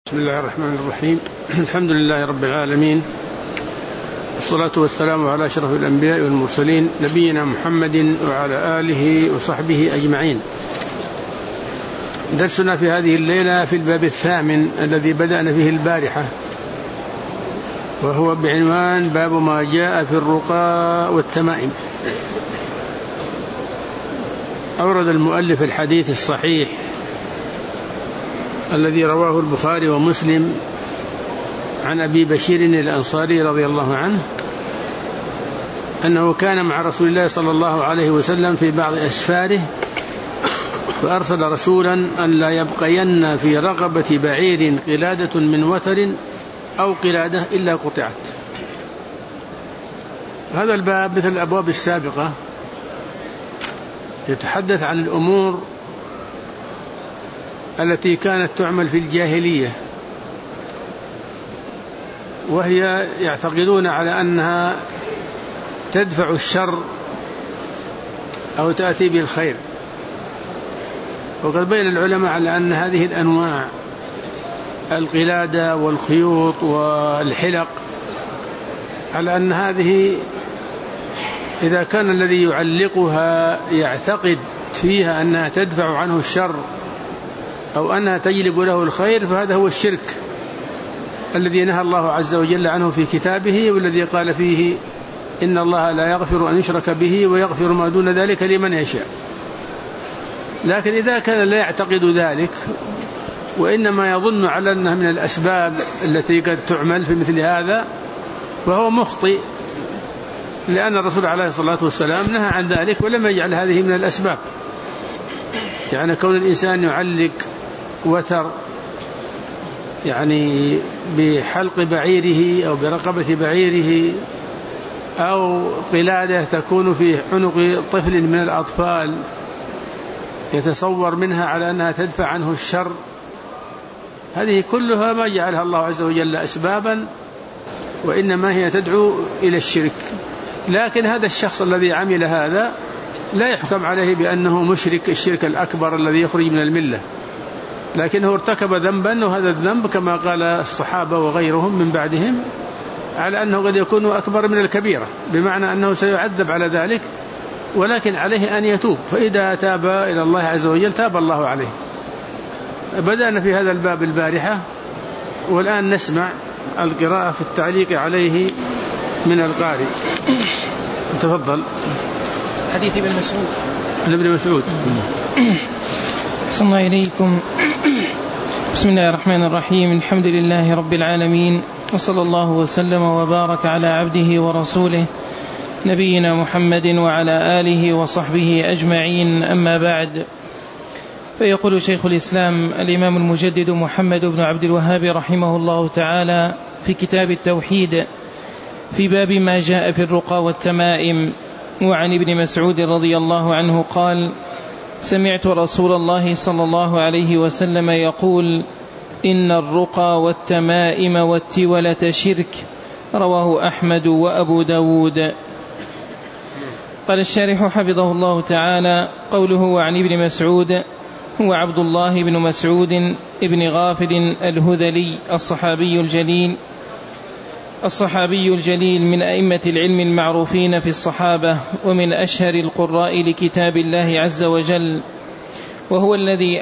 بسم الله الرحمن الرحيم. الحمد لله رب العالمين، والصلاة والسلام على أشرف الأنبياء والمرسلين نبينا محمد وعلى آله وصحبه أجمعين. درسنا في هذه الليلة في الباب الثامن الذي بدأنا فيه البارحة، وهو بعنوان باب ما جاء في الرقى والتمائم. أورد المؤلف الحديث الصحيح الذي رواه البخاري ومسلم عن أبي بشير الأنصاري رضي الله عنه أنه كان مع رسول الله صلى الله عليه وسلم في بعض أسفاره، فأرسل رسولا أن لا يبقين في رقبة بعير قلادة من وتر أو قلادة إلا قطعت. هذا الباب مثل الأبواب السابقة يتحدث عن الأمور التي كانت تعمل في الجاهلية، وهي يعتقدون على أنها تدفع الشر أو تأتي بالخير. وقد بين العلماء على أن هذه الأنواع القلادة والخيوط والحلق على أن هذه إذا كان الذي يعلقها يعتقد فيها أنها تدفع عنه الشر أو أنها تجلب له الخير، فهذا هو الشرك الذي نهى الله عز وجل عنه في كتابه، والذي قال فيه إن الله لا يغفر أن يشرك به ويغفر ما دون ذلك لمن يشاء. لكن إذا كان لا يعتقد ذلك وإنما يظن على أنها من الأسباب التي قد تعمل في مثل هذا، فهو مخطئ، لأن الرسول عليه الصلاة والسلام نهى عن ذلك ولم يجعل هذه من الأسباب. يعني كون الإنسان يعلق وتر يعني بحلق بعيره أو برقبة بعيره، أو قلادة تكون في عنق طفل من الأطفال يتصور منها على أنها تدفع عنه الشر، هذه كلها ما جعلها الله عز وجل أسبابا، وإنما هي تدعو إلى الشرك. لكن هذا الشخص الذي عمل هذا لا يحكم عليه بأنه مشرك الشرك الأكبر الذي يخرج من الملة، لكنه ارتكب ذنبا، وهذا الذنب كما قال الصحابة وغيرهم من بعدهم على أنه قد يكون أكبر من الكبيرة، بمعنى أنه سيعذب على ذلك، ولكن عليه أن يتوب، فإذا تاب إلى الله عز وجل تاب الله عليه. بدأنا في هذا الباب البارحة، والآن نسمع القراءة في التعليق عليه من القارئ. تفضل. حديث ابن مسعود. ابن مسعود. صلى الله عليكم. بسم الله الرحمن الرحيم. الحمد لله رب العالمين، وصلى الله وسلم وبارك على عبده ورسوله نبينا محمد وعلى آله وصحبه أجمعين. أما بعد، فيقول شيخ الإسلام الإمام المجدد محمد بن عبد الوهاب رحمه الله تعالى في كتاب التوحيد في باب ما جاء في الرقى والتمائم، وعن ابن مسعود رضي الله عنه قال: سمعت رسول الله صلى الله عليه وسلم يقول: إن الرقى والتمائم والتولة شرك. رواه أحمد وأبو داود. قال الشارح حفظه الله تعالى: قوله عن ابن مسعود هو عبد الله بن مسعود ابن غافل الهذلي الصحابي الجليل من أئمة العلم المعروفين في الصحابة، ومن أشهر القراء لكتاب الله عز وجل، وهو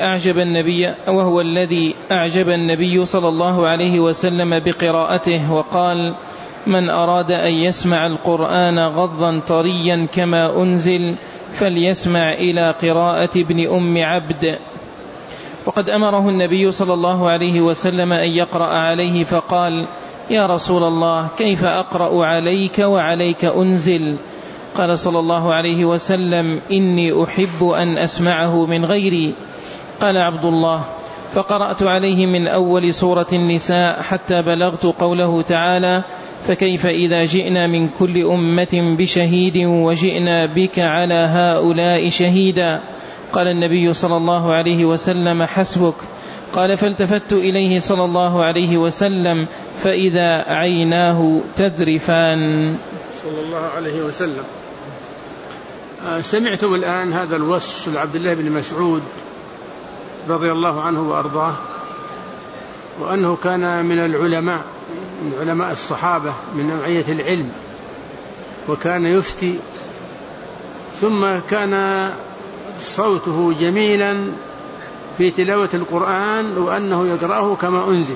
الذي أعجب النبي صلى الله عليه وسلم بقراءته، وقال: من أراد أن يسمع القرآن غضا طريا كما أنزل فليسمع إلى قراءة ابن أم عبد. وقد أمره النبي صلى الله عليه وسلم أن يقرأ عليه، فقال: يا رسول الله، كيف أقرأ عليك وعليك أنزل؟ قال صلى الله عليه وسلم: إني أحب أن أسمعه من غيري. قال عبد الله: فقرأت عليه من أول سورة النساء حتى بلغت قوله تعالى: فكيف إذا جئنا من كل أمة بشهيد وجئنا بك على هؤلاء شهيدا. قال النبي صلى الله عليه وسلم: حسبك. قال: فالتفت إليه صلى الله عليه وسلم فإذا عيناه تذرفان. صلى الله عليه وسلم. سمعتم الآن هذا الوصف لعبد الله بن مسعود رضي الله عنه وأرضاه، وأنه كان من العلماء، من علماء الصحابة، من نوعية العلم، وكان يفتي، ثم كان صوته جميلا في تلاوة القرآن وأنه يقرأه كما أنزل.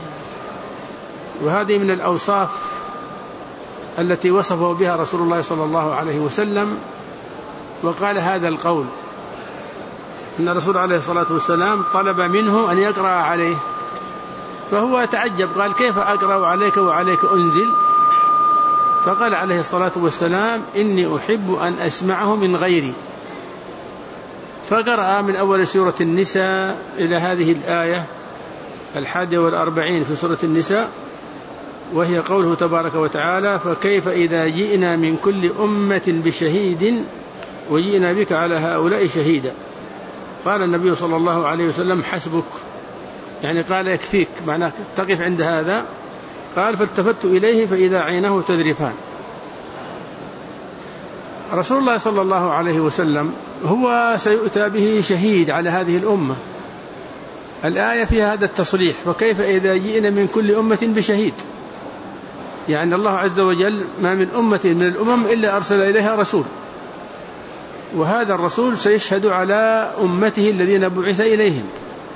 وهذه من الأوصاف التي وصفه بها رسول الله صلى الله عليه وسلم، وقال هذا القول إن الرسول عليه الصلاة والسلام طلب منه أن يقرأ عليه، فهو تعجب، قال كيف أقرأ عليك وعليك أنزل؟ فقال عليه الصلاة والسلام إني أحب أن أسمعه من غيري، فقرأ من أول سورة النساء إلى هذه الآية 41 في سورة النساء، وهي قوله تبارك وتعالى فكيف إذا جئنا من كل أمة بشهيد وجئنا بك على هؤلاء شهيدا. قال النبي صلى الله عليه وسلم حسبك، يعني قال يكفيك، معناه تقف عند هذا. قال فالتفت إليه فإذا عينه تذرفان. رسول الله صلى الله عليه وسلم هو سيؤتى به شهيد على هذه الأمة. الآية فيها هذا التصريح فكيف إذا جئنا من كل أمة بشهيد، يعني الله عز وجل ما من أمة من الأمم إلا أرسل إليها رسول، وهذا الرسول سيشهد على أمته الذين بعث إليهم.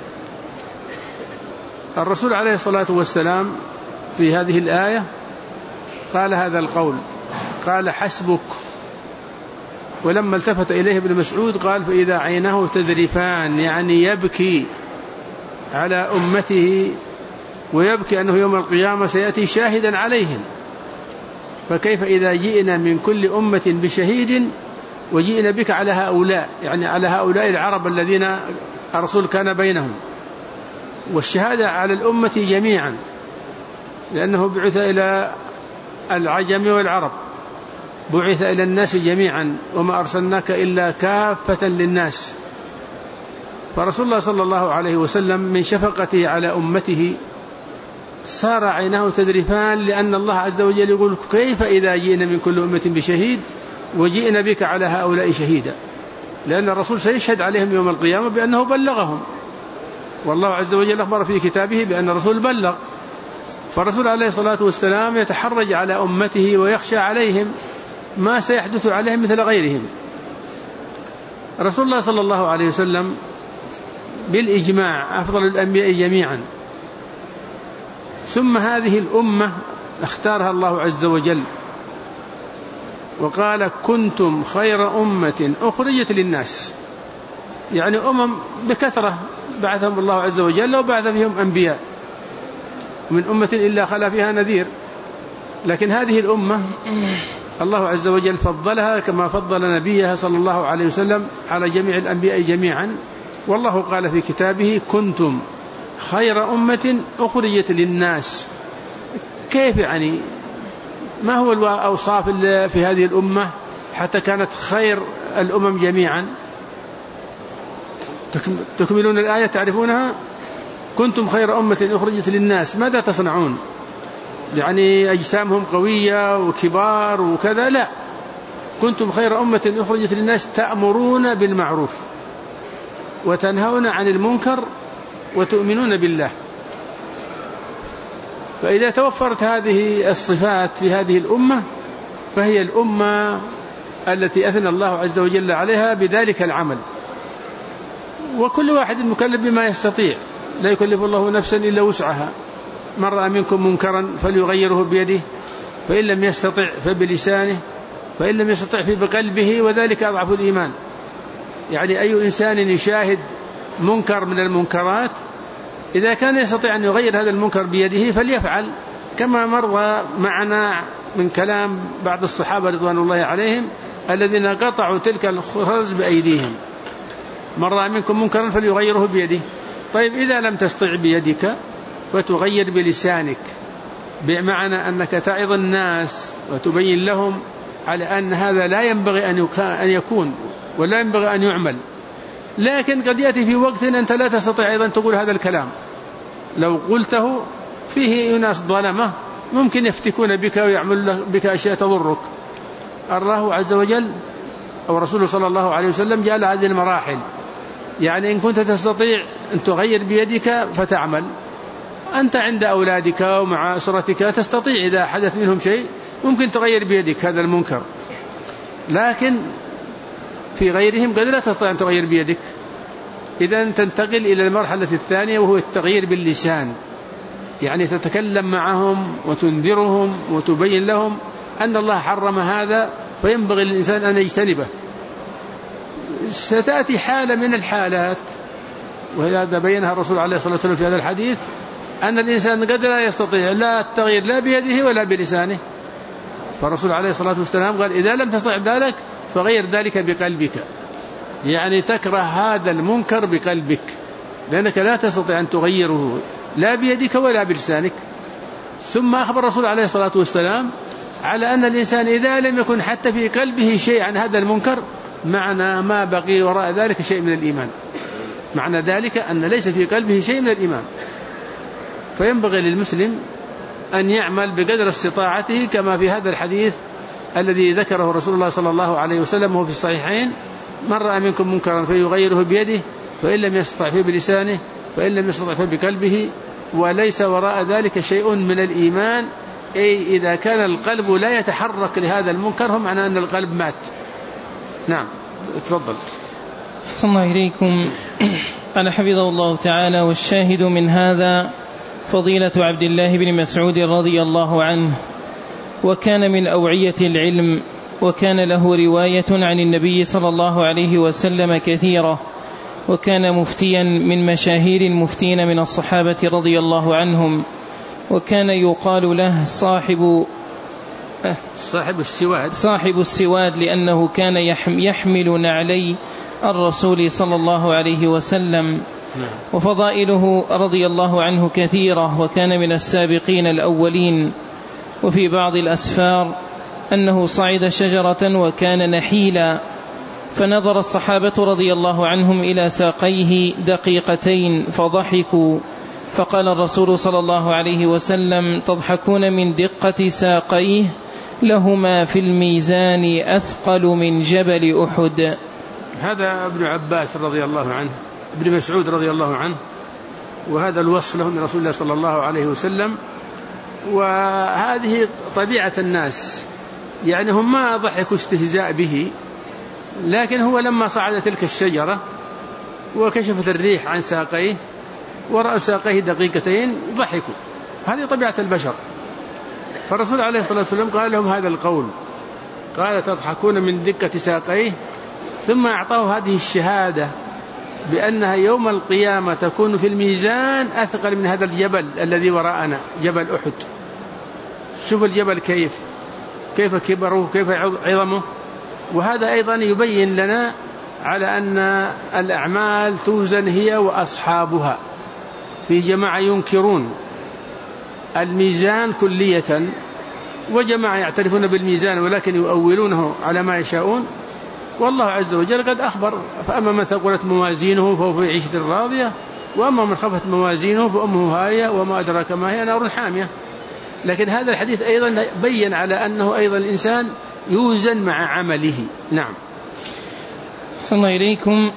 الرسول عليه الصلاة والسلام في هذه الآية قال هذا القول، قال حسبك، ولما التفت إليه ابن مسعود قال فإذا عينه تذرفان، يعني يبكي على أمته، ويبكي أنه يوم القيامة سيأتي شاهدا عليهم. فكيف إذا جئنا من كل أمة بشهيد وجئنا بك على هؤلاء، يعني على هؤلاء العرب الذين الرسول كان بينهم، والشهادة على الأمة جميعا، لأنه بعث إلى العجم والعرب، بعث إلى الناس جميعا، وما أرسلناك إلا كافة للناس. فرسول الله صلى الله عليه وسلم من شفقته على أمته صار عيناه تذرفان، لأن الله عز وجل يقول كيف إذا جئنا من كل أمة بشهيد وجئنا بك على هؤلاء شهيدا، لأن الرسول سيشهد عليهم يوم القيامة بأنه بلغهم، والله عز وجل أخبر في كتابه بأن الرسول بلغ. فالرسول عليه الصلاة والسلام يتحرج على أمته ويخشى عليهم ما سيحدث عليهم مثل غيرهم. رسول الله صلى الله عليه وسلم بالإجماع أفضل الأنبياء جميعا، ثم هذه الأمة اختارها الله عز وجل وقال كنتم خير أمة أخرجت للناس، يعني أمم بكثرة بعثهم الله عز وجل وبعث فيهم أنبياء، من أمة إلا خلا فيها نذير، لكن هذه الأمة الله عز وجل فضلها كما فضل نبيها صلى الله عليه وسلم على جميع الأنبياء جميعا. والله قال في كتابه كنتم خير أمة أخرجت للناس. كيف يعني؟ ما هو الأوصاف في هذه الأمة حتى كانت خير الأمم جميعا؟ تكملون الآية تعرفونها. كنتم خير أمة أخرجت للناس، ماذا تصنعون؟ يعني أجسامهم قوية وكبار وكذا؟ لا، كنتم خير أمة أخرجت للناس تأمرون بالمعروف وتنهون عن المنكر وتؤمنون بالله. فإذا توفرت هذه الصفات في هذه الأمة فهي الأمة التي أثنى الله عز وجل عليها بذلك العمل، وكل واحد مكلف بما يستطيع، لا يكلف الله نفسا إلا وسعها. من رأى منكم منكرا فليغيره بيده، فإن لم يستطع فبلسانه، فإن لم يستطع فبقلبه، وذلك أضعف الإيمان. يعني أي إنسان يشاهد منكر من المنكرات إذا كان يستطيع أن يغير هذا المنكر بيده فليفعل، كما مر معنا من كلام بعض الصحابة رضوان الله عليهم الذين قطعوا تلك الخرز بأيديهم. من رأى منكم منكرا فليغيره بيده. طيب إذا لم تستطع بيدك فتغير بلسانك، بمعنى أنك تعظ الناس وتبين لهم على أن هذا لا ينبغي أن يكون ولا ينبغي أن يعمل. لكن قد يأتي في وقت أنت لا تستطيع أيضا تقول هذا الكلام، لو قلته فيه ناس ظلمة ممكن يفتكون بك ويعمل بك أشياء تضرك. الله عز وجل أو رسوله صلى الله عليه وسلم جعل هذه المراحل، يعني إن كنت تستطيع أن تغير بيدك فتعمل، أنت عند أولادك ومع أسرتك تستطيع إذا حدث منهم شيء ممكن تغير بيدك هذا المنكر، لكن في غيرهم قد لا تستطيع أن تغير بيدك. إذن تنتقل إلى المرحلة الثانية وهو التغيير باللسان، يعني تتكلم معهم وتنذرهم وتبين لهم أن الله حرم هذا فينبغي للإنسان أن يجتنبه. ستأتي حالة من الحالات، وهذا بينها الرسول عليه الصلاة والسلام في هذا الحديث، أن الإنسان قد لا يستطيع لا التغيير لا بيده ولا بلسانه، فالرسول عليه الصلاة والسلام قال إذا لم تستطع ذلك فغير ذلك بقلبك، يعني تكره هذا المنكر بقلبك، لأنك لا تستطيع أن تغيره لا بيدك ولا بلسانك. ثم أخبر الرسول عليه الصلاة والسلام على أن الإنسان إذا لم يكن حتى في قلبه شيء عن هذا المنكر معنى ما بقي وراء ذلك شيء من الإيمان، معنى ذلك أن ليس في قلبه شيء من الإيمان. فينبغي للمسلم أن يعمل بقدر استطاعته كما في هذا الحديث الذي ذكره رسول الله صلى الله عليه وسلم وهو في الصحيحين: من رأى منكم منكرا فيغيره بيده، فإن لم يستطع فيه بلسانه، فإن لم يستطع فيه بقلبه، وليس وراء ذلك شيء من الإيمان. أي إذا كان القلب لا يتحرك لهذا المنكر هم معنى أن القلب مات. نعم تفضل. أحسن الله إليكم. قال حفظه الله تعالى: والشاهد من هذا فضيلة عبد الله بن مسعود رضي الله عنه، وكان من أوعية العلم، وكان له رواية عن النبي صلى الله عليه وسلم كثيرة، وكان مفتيا من مشاهير المفتين من الصحابة رضي الله عنهم، وكان يقال له صاحب السواد لأنه كان يحمل نعلي الرسول صلى الله عليه وسلم. وفضائله رضي الله عنه كثيرة، وكان من السابقين الأولين. وفي بعض الأسفار أنه صعد شجرة وكان نحيلا، فنظر الصحابة رضي الله عنهم إلى ساقيه دقيقتين فضحكوا، فقال الرسول صلى الله عليه وسلم: تضحكون من دقة ساقيه؟ لهما في الميزان أثقل من جبل أحد. هذا ابن عباس رضي الله عنه، ابن مسعود رضي الله عنه، وهذا الوصف له من رسول الله صلى الله عليه وسلم. وهذه طبيعة الناس، يعني هم ما ضحكوا استهزاء به، لكن هو لما صعد تلك الشجرة وكشفت الريح عن ساقيه ورأوا ساقيه دقيقتين ضحكوا. هذه طبيعة البشر. فالرسول عليه الصلاة والسلام قال لهم هذا القول، قال: تضحكون من دقة ساقيه، ثم أعطاه هذه الشهادة بأنها يوم القيامة تكون في الميزان أثقل من هذا الجبل الذي وراءنا، جبل أحد. شوف الجبل كيف كبره، كيف عظمه. وهذا أيضا يبين لنا على أن الأعمال توزن هي وأصحابها. في جماعة ينكرون الميزان كلية، وجماعة يعترفون بالميزان ولكن يؤولونه على ما يشاءون. والله عز وجل قد أخبر: فأما من ثقلت موازينه فهو في عيشة راضية، وأما من خفت موازينه فأمه هاوية وما أدراك ما هي، نار حامية. لكن هذا الحديث أيضا بين على أنه أيضا الإنسان يوزن مع عمله. نعم. صلى الله إليكم.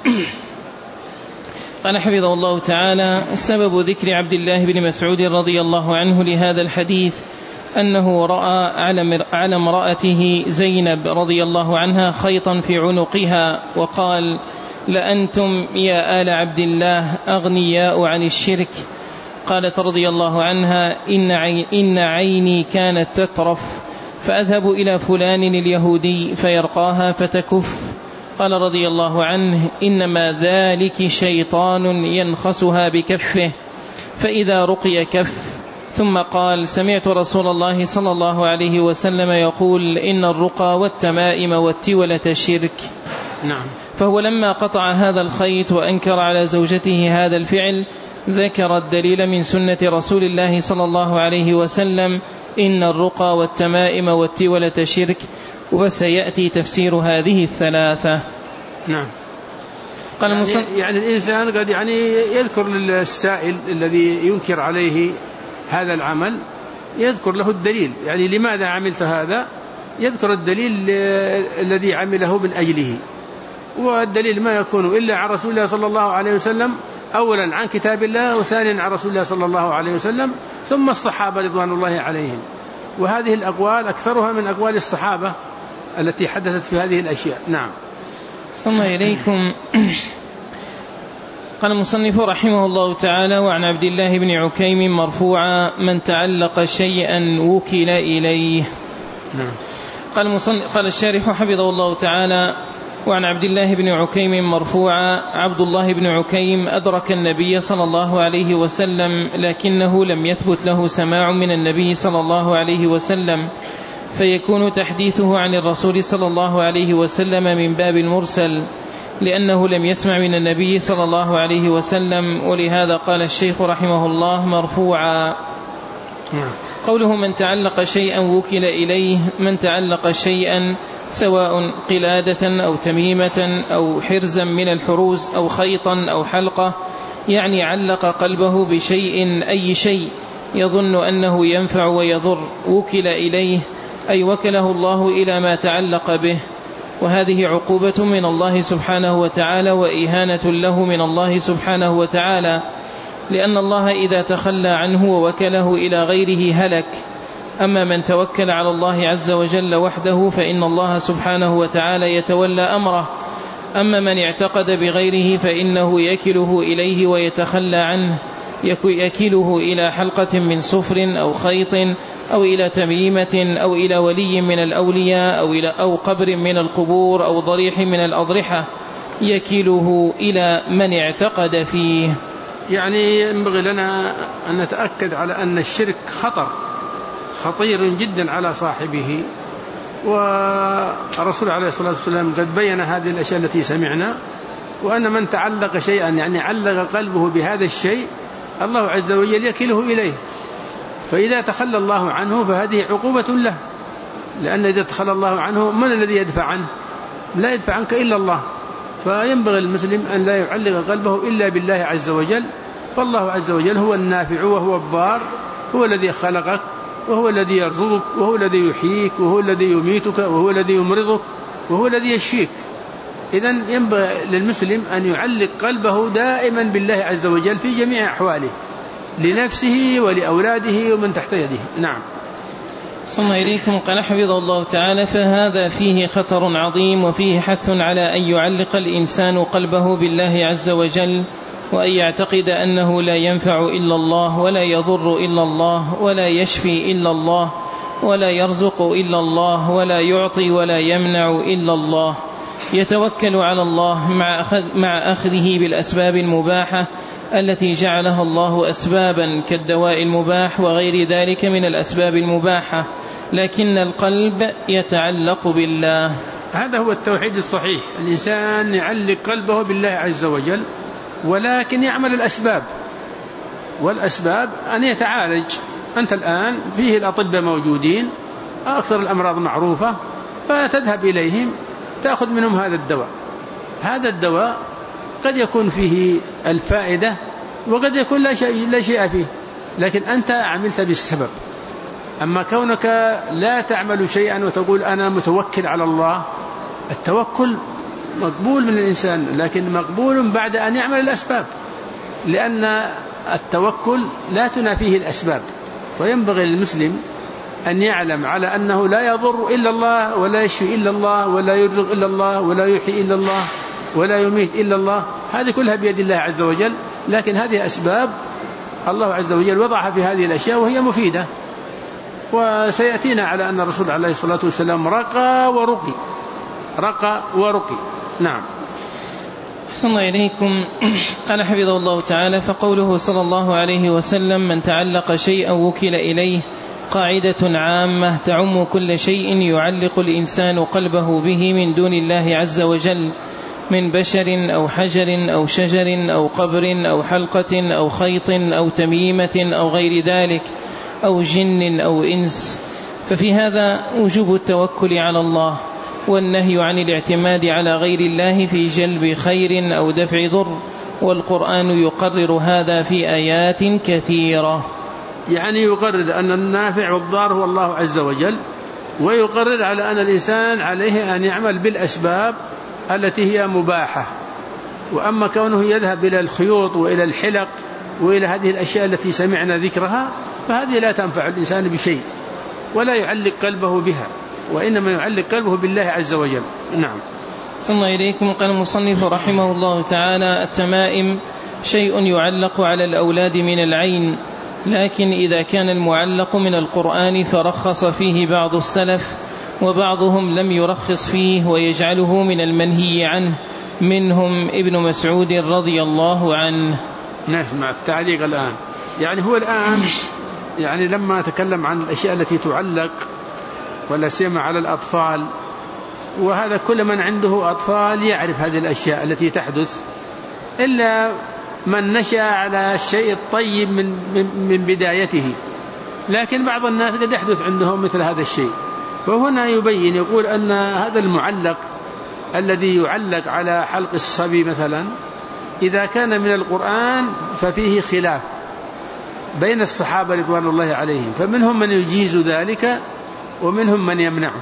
قال حفظه الله تعالى: سبب ذكر عبد الله بن مسعود رضي الله عنه لهذا الحديث أنه رأى على امرأته زينب رضي الله عنها خيطا في عنقها، وقال: لأنتم يا آل عبد الله أغنياء عن الشرك. قالت رضي الله عنها: إن عيني كانت تترف، فأذهب إلى فلان اليهودي فيرقاها فتكف. قال رضي الله عنه: إنما ذلك شيطان ينخسها بكفه، فإذا رقي كف. ثم قال: سمعت رسول الله صلى الله عليه وسلم يقول: إن الرقى والتمائم والتولة شرك. نعم. فهو لما قطع هذا الخيط وأنكر على زوجته هذا الفعل ذكر الدليل من سنة رسول الله صلى الله عليه وسلم: إن الرقى والتمائم والتولة شرك. وسيأتي تفسير هذه الثلاثة. نعم. قال يعني الإنسان قد يذكر للسائل الذي ينكر عليه هذا العمل، يذكر له الدليل، يعني لماذا عملت هذا، يذكر الدليل الذي عمله من أجله. والدليل ما يكون إلا عن رسول الله صلى الله عليه وسلم أولا عن كتاب الله، وثانيا عن رسول الله صلى الله عليه وسلم، ثم الصحابة رضوان الله عليهم. وهذه الأقوال أكثرها من أقوال الصحابة التي حدثت في هذه الأشياء. نعم. ثم إليكم. قال المصنف رحمه الله تعالى: وعن عبد الله بن عكيم مرفوعا: من تعلق شيئا وكل إليه. نعم. قال الشارح حفظه الله تعالى: وعن عبد الله بن عكيم مرفوعا: عبد الله بن عكيم أدرك النبي صلى الله عليه وسلم، لكنه لم يثبت له سماع من النبي صلى الله عليه وسلم، فيكون تحديثه عن الرسول صلى الله عليه وسلم من باب المرسل، لأنه لم يسمع من النبي صلى الله عليه وسلم. ولهذا قال الشيخ رحمه الله مرفوعا. قوله من تعلق شيئا وكل إليه: من تعلق شيئا سواء قلادة أو تميمة أو حرزا من الحروز أو خيطا أو حلقة، يعني علق قلبه بشيء أي شيء يظن أنه ينفع ويضر، وكل إليه أي وكله الله إلى ما تعلق به. وهذه عقوبة من الله سبحانه وتعالى وإهانة له من الله سبحانه وتعالى، لأن الله إذا تخلى عنه ووكله إلى غيره هلك. أما من توكل على الله عز وجل وحده فإن الله سبحانه وتعالى يتولى أمره. أما من اعتقد بغيره فإنه يكله إليه ويتخلى عنه، يكله إلى حلقة من صفر أو خيط أو إلى تميمة أو إلى ولي من الأولياء أو قبر من القبور أو ضريح من الأضرحة، يكله إلى من اعتقد فيه. يعني ينبغي لنا أن نتأكد على أن الشرك خطير جدا على صاحبه، والرسول عليه الصلاة والسلام قد بين هذه الأشياء التي سمعنا، وأن من تعلق شيئا يعني علق قلبه بهذا الشيء الله عز وجل يكله إليه، فإذا تخلى الله عنه فهذه عقوبة له، لأن إذا تخلى الله عنه من الذي يدفع عنه؟ لا يدفع عنك إلا الله. فينبغي المسلم أن لا يعلق قلبه إلا بالله عز وجل، فالله عز وجل هو النافع وهو الضار، هو الذي خلقك وهو الذي يرزقك وهو الذي يحييك وهو الذي يميتك وهو الذي يمرضك وهو الذي يشفيك. إذن ينبغي للمسلم أن يعلق قلبه دائما بالله عز وجل في جميع أحواله، لنفسه ولأولاده ومن تحت يده. نعم. ثم إليكم. قال حفظه الله تعالى: فهذا فيه خطر عظيم، وفيه حث على أن يعلق الإنسان قلبه بالله عز وجل، وأن يعتقد أنه لا ينفع إلا الله، ولا يضر إلا الله، ولا يشفي إلا الله، ولا يرزق إلا الله، ولا يعطي ولا يمنع إلا الله. يتوكل على الله مع أخذه بالأسباب المباحة التي جعلها الله أسبابا كالدواء المباح وغير ذلك من الأسباب المباحة، لكن القلب يتعلق بالله. هذا هو التوحيد الصحيح، الإنسان يعلق قلبه بالله عز وجل، ولكن يعمل الأسباب، والأسباب أن يتعالج. أنت الآن فيه الأطباء موجودين، أكثر الأمراض معروفة، فتذهب إليهم تأخذ منهم هذا الدواء. هذا الدواء قد يكون فيه الفائدة وقد يكون لا شيء فيه، لكن أنت عملت بالسبب. أما كونك لا تعمل شيئا وتقول أنا متوكل على الله، التوكل مقبول من الإنسان، لكن مقبول بعد أن يعمل الأسباب، لأن التوكل لا تنافيه الأسباب. فينبغي للمسلم أن يعلم على أنه لا يضر إلا الله، ولا يشفي إلا الله، ولا يرزق إلا الله، ولا يحيي إلا الله، ولا يميت إلا الله. هذه كلها بيد الله عز وجل، لكن هذه أسباب الله عز وجل وضعها في هذه الأشياء وهي مفيدة. وسيأتينا على أن الرسول عليه الصلاة والسلام رقى ورقي. نعم. أحسن الله إليكم. قال حفظه الله تعالى: فقوله صلى الله عليه وسلم: من تعلق شيئا وكل إليه، قاعدة عامة تعم كل شيء يعلق الإنسان قلبه به من دون الله عز وجل، من بشر أو حجر أو شجر أو قبر أو حلقة أو خيط أو تميمة أو غير ذلك، أو جن أو إنس. ففي هذا وجوب التوكل على الله، والنهي عن الاعتماد على غير الله في جلب خير أو دفع ضر، والقرآن يقرر هذا في آيات كثيرة. يعني يقرر أن النافع والضار هو الله عز وجل، ويقرر على أن الإنسان عليه أن يعمل بالأسباب التي هي مباحة، وأما كونه يذهب إلى الخيوط وإلى الحلق وإلى هذه الأشياء التي سمعنا ذكرها فهذه لا تنفع الإنسان بشيء ولا يعلق قلبه بها، وإنما يعلق قلبه بالله عز وجل. نعم. صلى الله إليكم. قال المصنف رحمه الله تعالى: التمائم شيء يعلق على الأولاد من العين، لكن إذا كان المعلق من القرآن فرخص فيه بعض السلف، وبعضهم لم يرخص فيه ويجعله من المنهي عنه، منهم ابن مسعود رضي الله عنه. نسمع التعليق الآن. يعني هو الآن يعني لما تكلم عن الأشياء التي تعلق ولا سيما على الأطفال، وهذا كل من عنده أطفال يعرف هذه الأشياء التي تحدث، إلا من نشأ على الشيء الطيب من بدايته، لكن بعض الناس قد يحدث عندهم مثل هذا الشيء. فهنا يبين يقول أن هذا المعلق الذي يعلق على حلق الصبي مثلا إذا كان من القرآن ففيه خلاف بين الصحابة رضوان الله عليهم، فمنهم من يجيز ذلك ومنهم من يمنعه.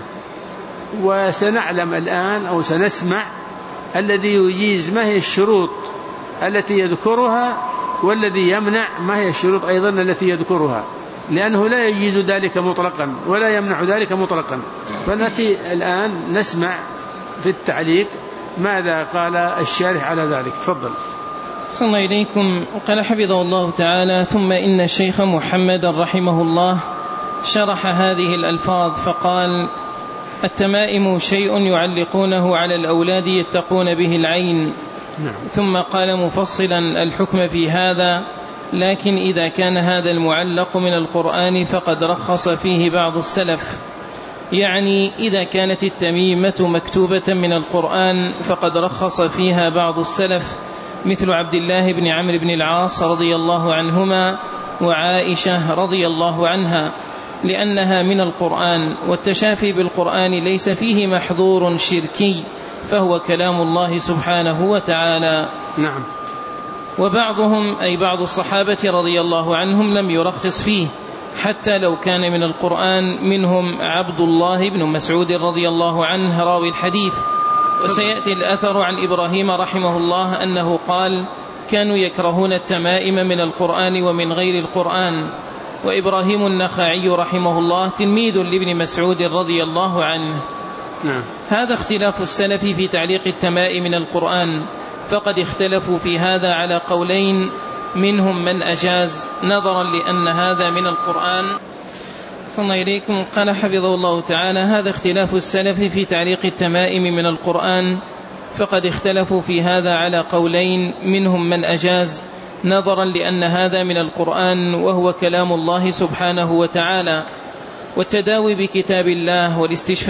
وسنعلم الآن أو سنسمع الذي يجيز ما هي الشروط التي يذكرها، والذي يمنع ما هي الشروط أيضا التي يذكرها، لأنه لا يجيز ذلك مطلقا ولا يمنع ذلك مطلقا. فنأتي الآن نسمع في التعليق ماذا قال الشارح على ذلك. تفضل. صلى الله إليكم. قال حفظه الله تعالى: ثم إن الشيخ محمد رحمه الله شرح هذه الألفاظ فقال: التمائم شيء يعلقونه على الأولاد يتقون به العين. ثم قال مفصلا الحكم في هذا: لكن إذا كان هذا المعلق من القرآن فقد رخص فيه بعض السلف، يعني إذا كانت التميمة مكتوبة من القرآن فقد رخص فيها بعض السلف، مثل عبد الله بن عمرو بن العاص رضي الله عنهما وعائشة رضي الله عنها، لأنها من القرآن، والتشافي بالقرآن ليس فيه محظور شركي، فهو كلام الله سبحانه وتعالى. نعم. وبعضهم أي بعض الصحابة رضي الله عنهم لم يرخص فيه حتى لو كان من القرآن، منهم عبد الله بن مسعود رضي الله عنه راوي الحديث. وسيأتي الأثر عن إبراهيم رحمه الله أنه قال: كانوا يكرهون التمائم من القرآن ومن غير القرآن. وإبراهيم النخعي رحمه الله تلميذ لابن مسعود رضي الله عنه. نعم. هذا اختلاف السلف في تعليق التمائم من القرآن، فقد اختلفوا في هذا على قولين، منهم من أجاز نظرا لأن هذا من القرآن. صلى الله إليكم. قال حفظه الله تعالى: هذا اختلاف السلف في تعليق التمائم من القرآن، فقد اختلفوا في هذا على قولين، منهم من أجاز نظرا لأن هذا من القرآن وهو كلام الله سبحانه وتعالى، والتداوي بكتاب الله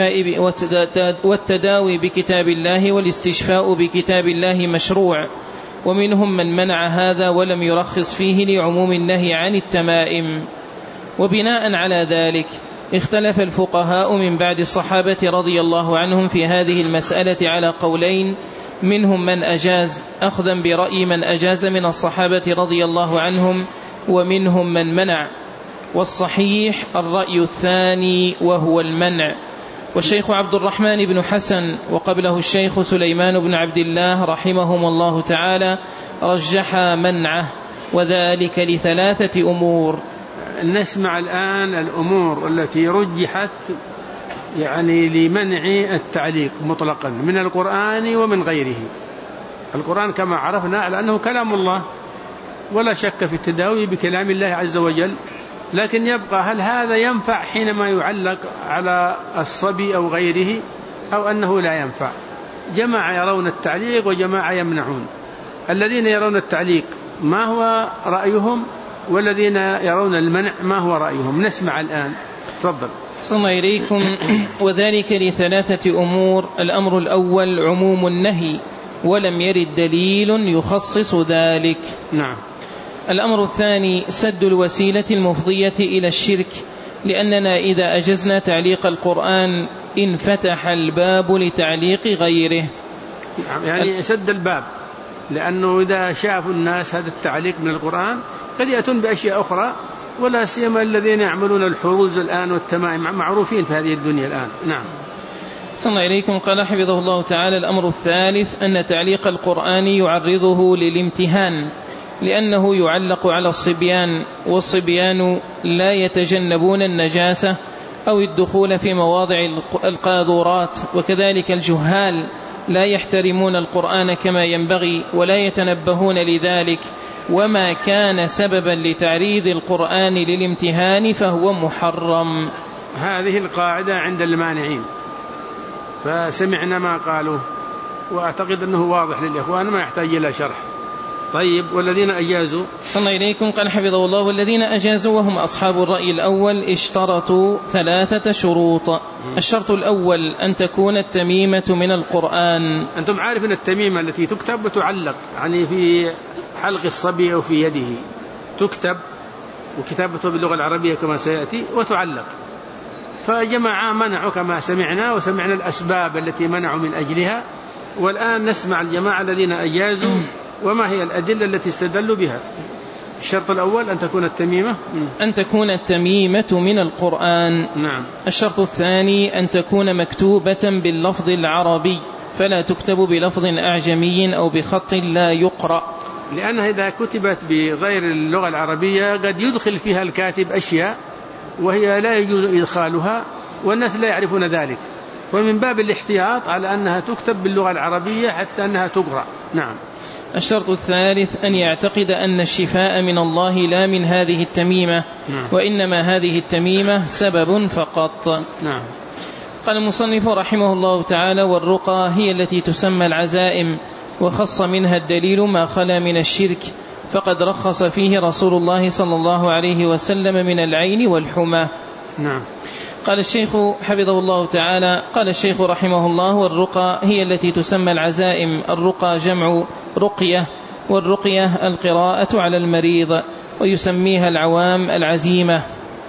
والاستشفاء بكتاب الله مشروع. ومنهم من منع هذا ولم يرخص فيه لعموم النهي عن التمائم. وبناء على ذلك اختلف الفقهاء من بعد الصحابة رضي الله عنهم في هذه المسألة على قولين، منهم من أجاز أخذا برأي من أجاز من الصحابة رضي الله عنهم، ومنهم من منع، والصحيح الرأي الثاني وهو المنع. والشيخ عبد الرحمن بن حسن وقبله الشيخ سليمان بن عبد الله رحمهم الله تعالى رجحا منعه، وذلك لثلاثة أمور. نسمع الآن الأمور التي رجحت يعني لمنع التعليق مطلقا من القرآن ومن غيره. القرآن كما عرفنا لأنه كلام الله ولا شك في التداوي بكلام الله عز وجل، لكن يبقى هل هذا ينفع حينما يعلق على الصبي أو غيره أو أنه لا ينفع؟ جماعة يرون التعليق وجماعة يمنعون. الذين يرون التعليق ما هو رأيهم، والذين يرون المنع ما هو رأيهم؟ نسمع الآن. تفضل. صلى الله إليكم. وذلك لثلاثة أمور. الأمر الأول عموم النهي ولم يرد دليل يخصص ذلك. نعم. الأمر الثاني سد الوسيلة المفضية إلى الشرك، لأننا إذا أجزنا تعليق القرآن انفتح الباب لتعليق غيره. يعني سد الباب، لأنه إذا شافوا الناس هذا التعليق من القرآن قد يأتون بأشياء أخرى، ولا سيما الذين يعملون الحروز الآن والتمائم معروفين في هذه الدنيا الآن. نعم. صلى الله إليكم. قال حفظه الله تعالى: الأمر الثالث أن تعليق القرآن يعرضه للامتهان، لأنه يعلق على الصبيان، والصبيان لا يتجنبون النجاسة أو الدخول في مواضع القاذورات، وكذلك الجهال لا يحترمون القرآن كما ينبغي ولا يتنبهون لذلك، وما كان سببا لتعريض القرآن للامتهان فهو محرم. هذه القاعدة عند المانعين، فسمعنا ما قالوا، وأعتقد أنه واضح للإخوان ما يحتاج إلى شرح. طيب، والذين أجازوا صلى الله إليكم. قال حفظه الله: والذين أجازوا وهم أصحاب الرأي الأول اشترطوا 3 شروط. الشرط الأول أن تكون التميمة من القرآن. أنتم عارفين التميمة التي تكتب وتعلق، يعني في حلق الصبي أو في يده تكتب، وكتابته باللغة العربية كما سيأتي، وتعلق. فجماعة منعوا كما سمعنا، وسمعنا الأسباب التي منعوا من أجلها، والآن نسمع الجماعة الذين أجازوا وما هي الأدلة التي استدلوا بها. الشرط الأول أن تكون التميمة من القرآن. نعم. الشرط الثاني أن تكون مكتوبة باللفظ العربي، فلا تكتب بلفظ أعجمي أو بخط لا يقرأ، لأنها إذا كتبت بغير اللغة العربية قد يدخل فيها الكاتب أشياء وهي لا يجوز إدخالها، والناس لا يعرفون ذلك، فمن باب الاحتياط على أنها تكتب باللغة العربية حتى أنها تقرأ. نعم. الشرط الثالث أن يعتقد أن الشفاء من الله لا من هذه التميمة. نعم. وإنما هذه التميمة سبب فقط. نعم. قال المصنف رحمه الله تعالى: والرقى هي التي تسمى العزائم، وخص منها الدليل ما خلا من الشرك، فقد رخص فيه رسول الله صلى الله عليه وسلم من العين والحمى. نعم. قال الشيخ حفظه الله تعالى: قال الشيخ رحمه الله: والرقى هي التي تسمى العزائم. الرقى جمع رقية، والرقية القراءة على المريض، ويسميها العوام العزيمة.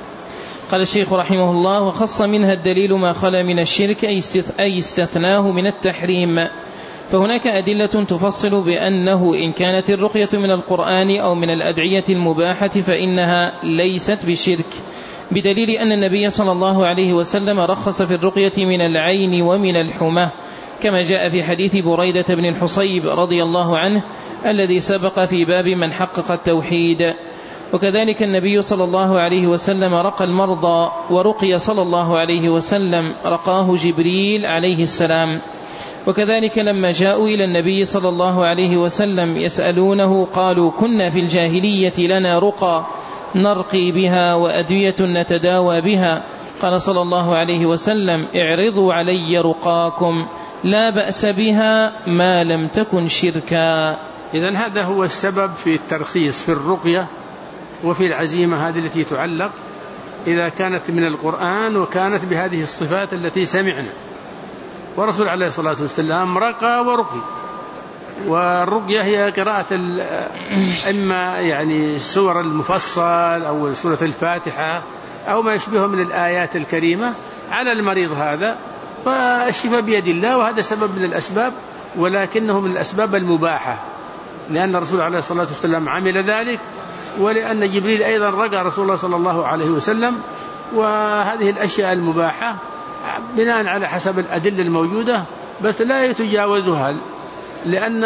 قال الشيخ رحمه الله: وخص منها الدليل ما خلا من الشرك، أي استثناه من التحريم. فهناك أدلة تفصل بأنه إن كانت الرقية من القرآن أو من الأدعية المباحة فإنها ليست بشرك، بدليل أن النبي صلى الله عليه وسلم رخص في الرقية من العين ومن الحمى، كما جاء في حديث بريدة بن الحصيب رضي الله عنه الذي سبق في باب من حقق التوحيد. وكذلك النبي صلى الله عليه وسلم رقى المرضى، ورقي صلى الله عليه وسلم رقاه جبريل عليه السلام. وكذلك لما جاءوا إلى النبي صلى الله عليه وسلم يسألونه قالوا: كنا في الجاهلية لنا رقى نرقي بها وأدوية نتداوى بها، قال صلى الله عليه وسلم: اعرضوا علي رقاكم لا بأس بها ما لم تكن شركا. إذن هذا هو السبب في الترخيص في الرقية وفي العزيمة هذه التي تعلق، إذا كانت من القرآن وكانت بهذه الصفات التي سمعنا. ورسول عليه الصلاة والسلام رقى ورقي، والرقية هي قراءة إما يعني السور المفصل أو سورة الفاتحة أو ما يشبهه من الآيات الكريمة على المريض هذا، فالشفاء بيد الله، وهذا سبب من الأسباب، ولكنه من الأسباب المباحة، لأن الرسول عليه الصلاة والسلام عمل ذلك، ولأن جبريل أيضا رقى رسول الله صلى الله عليه وسلم. وهذه الأشياء المباحة بناء على حسب الأدلة الموجودة، بس لا يتجاوزها، لأن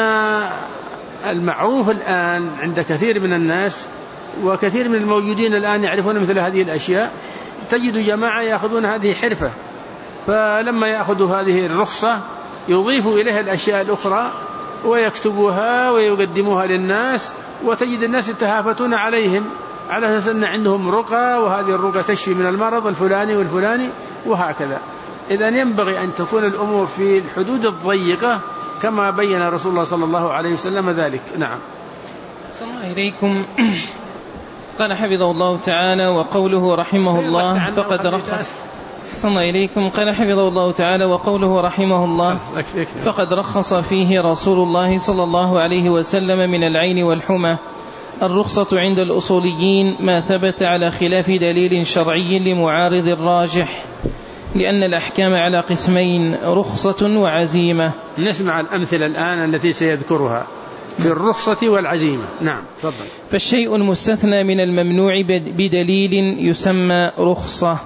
المعروف الآن عند كثير من الناس وكثير من الموجودين الآن يعرفون مثل هذه الأشياء. تجد جماعة يأخذون هذه حرفة، فلما يأخذوا هذه الرخصة يضيفوا إليها الأشياء الأخرى ويكتبوها ويقدموها للناس، وتجد الناس يتهافتون عليهم على أساس أن عندهم رقى، وهذه الرقى تشفي من المرض الفلاني والفلاني وهكذا. إذن ينبغي أن تكون الأمور في الحدود الضيقة كما بين رسول الله صلى الله عليه وسلم ذلك. نعم. صلى الله إليكم. قال حفظه الله تعالى: وقوله رحمه الله فقد رخص. صلى الله إليكم. قال حفظه الله تعالى: وقوله رحمه الله فقد رخص فيه رسول الله صلى الله عليه وسلم من العين والحمى. الرخصة عند الأصوليين ما ثبت على خلاف دليل شرعي لمعارض الراجح، لأن الأحكام على قسمين: رخصة وعزيمة. نسمع الأمثلة الآن التي سيذكرها في الرخصة والعزيمة. نعم، تفضل. فالشيء المستثنى من الممنوع بدليل يسمى رخصة،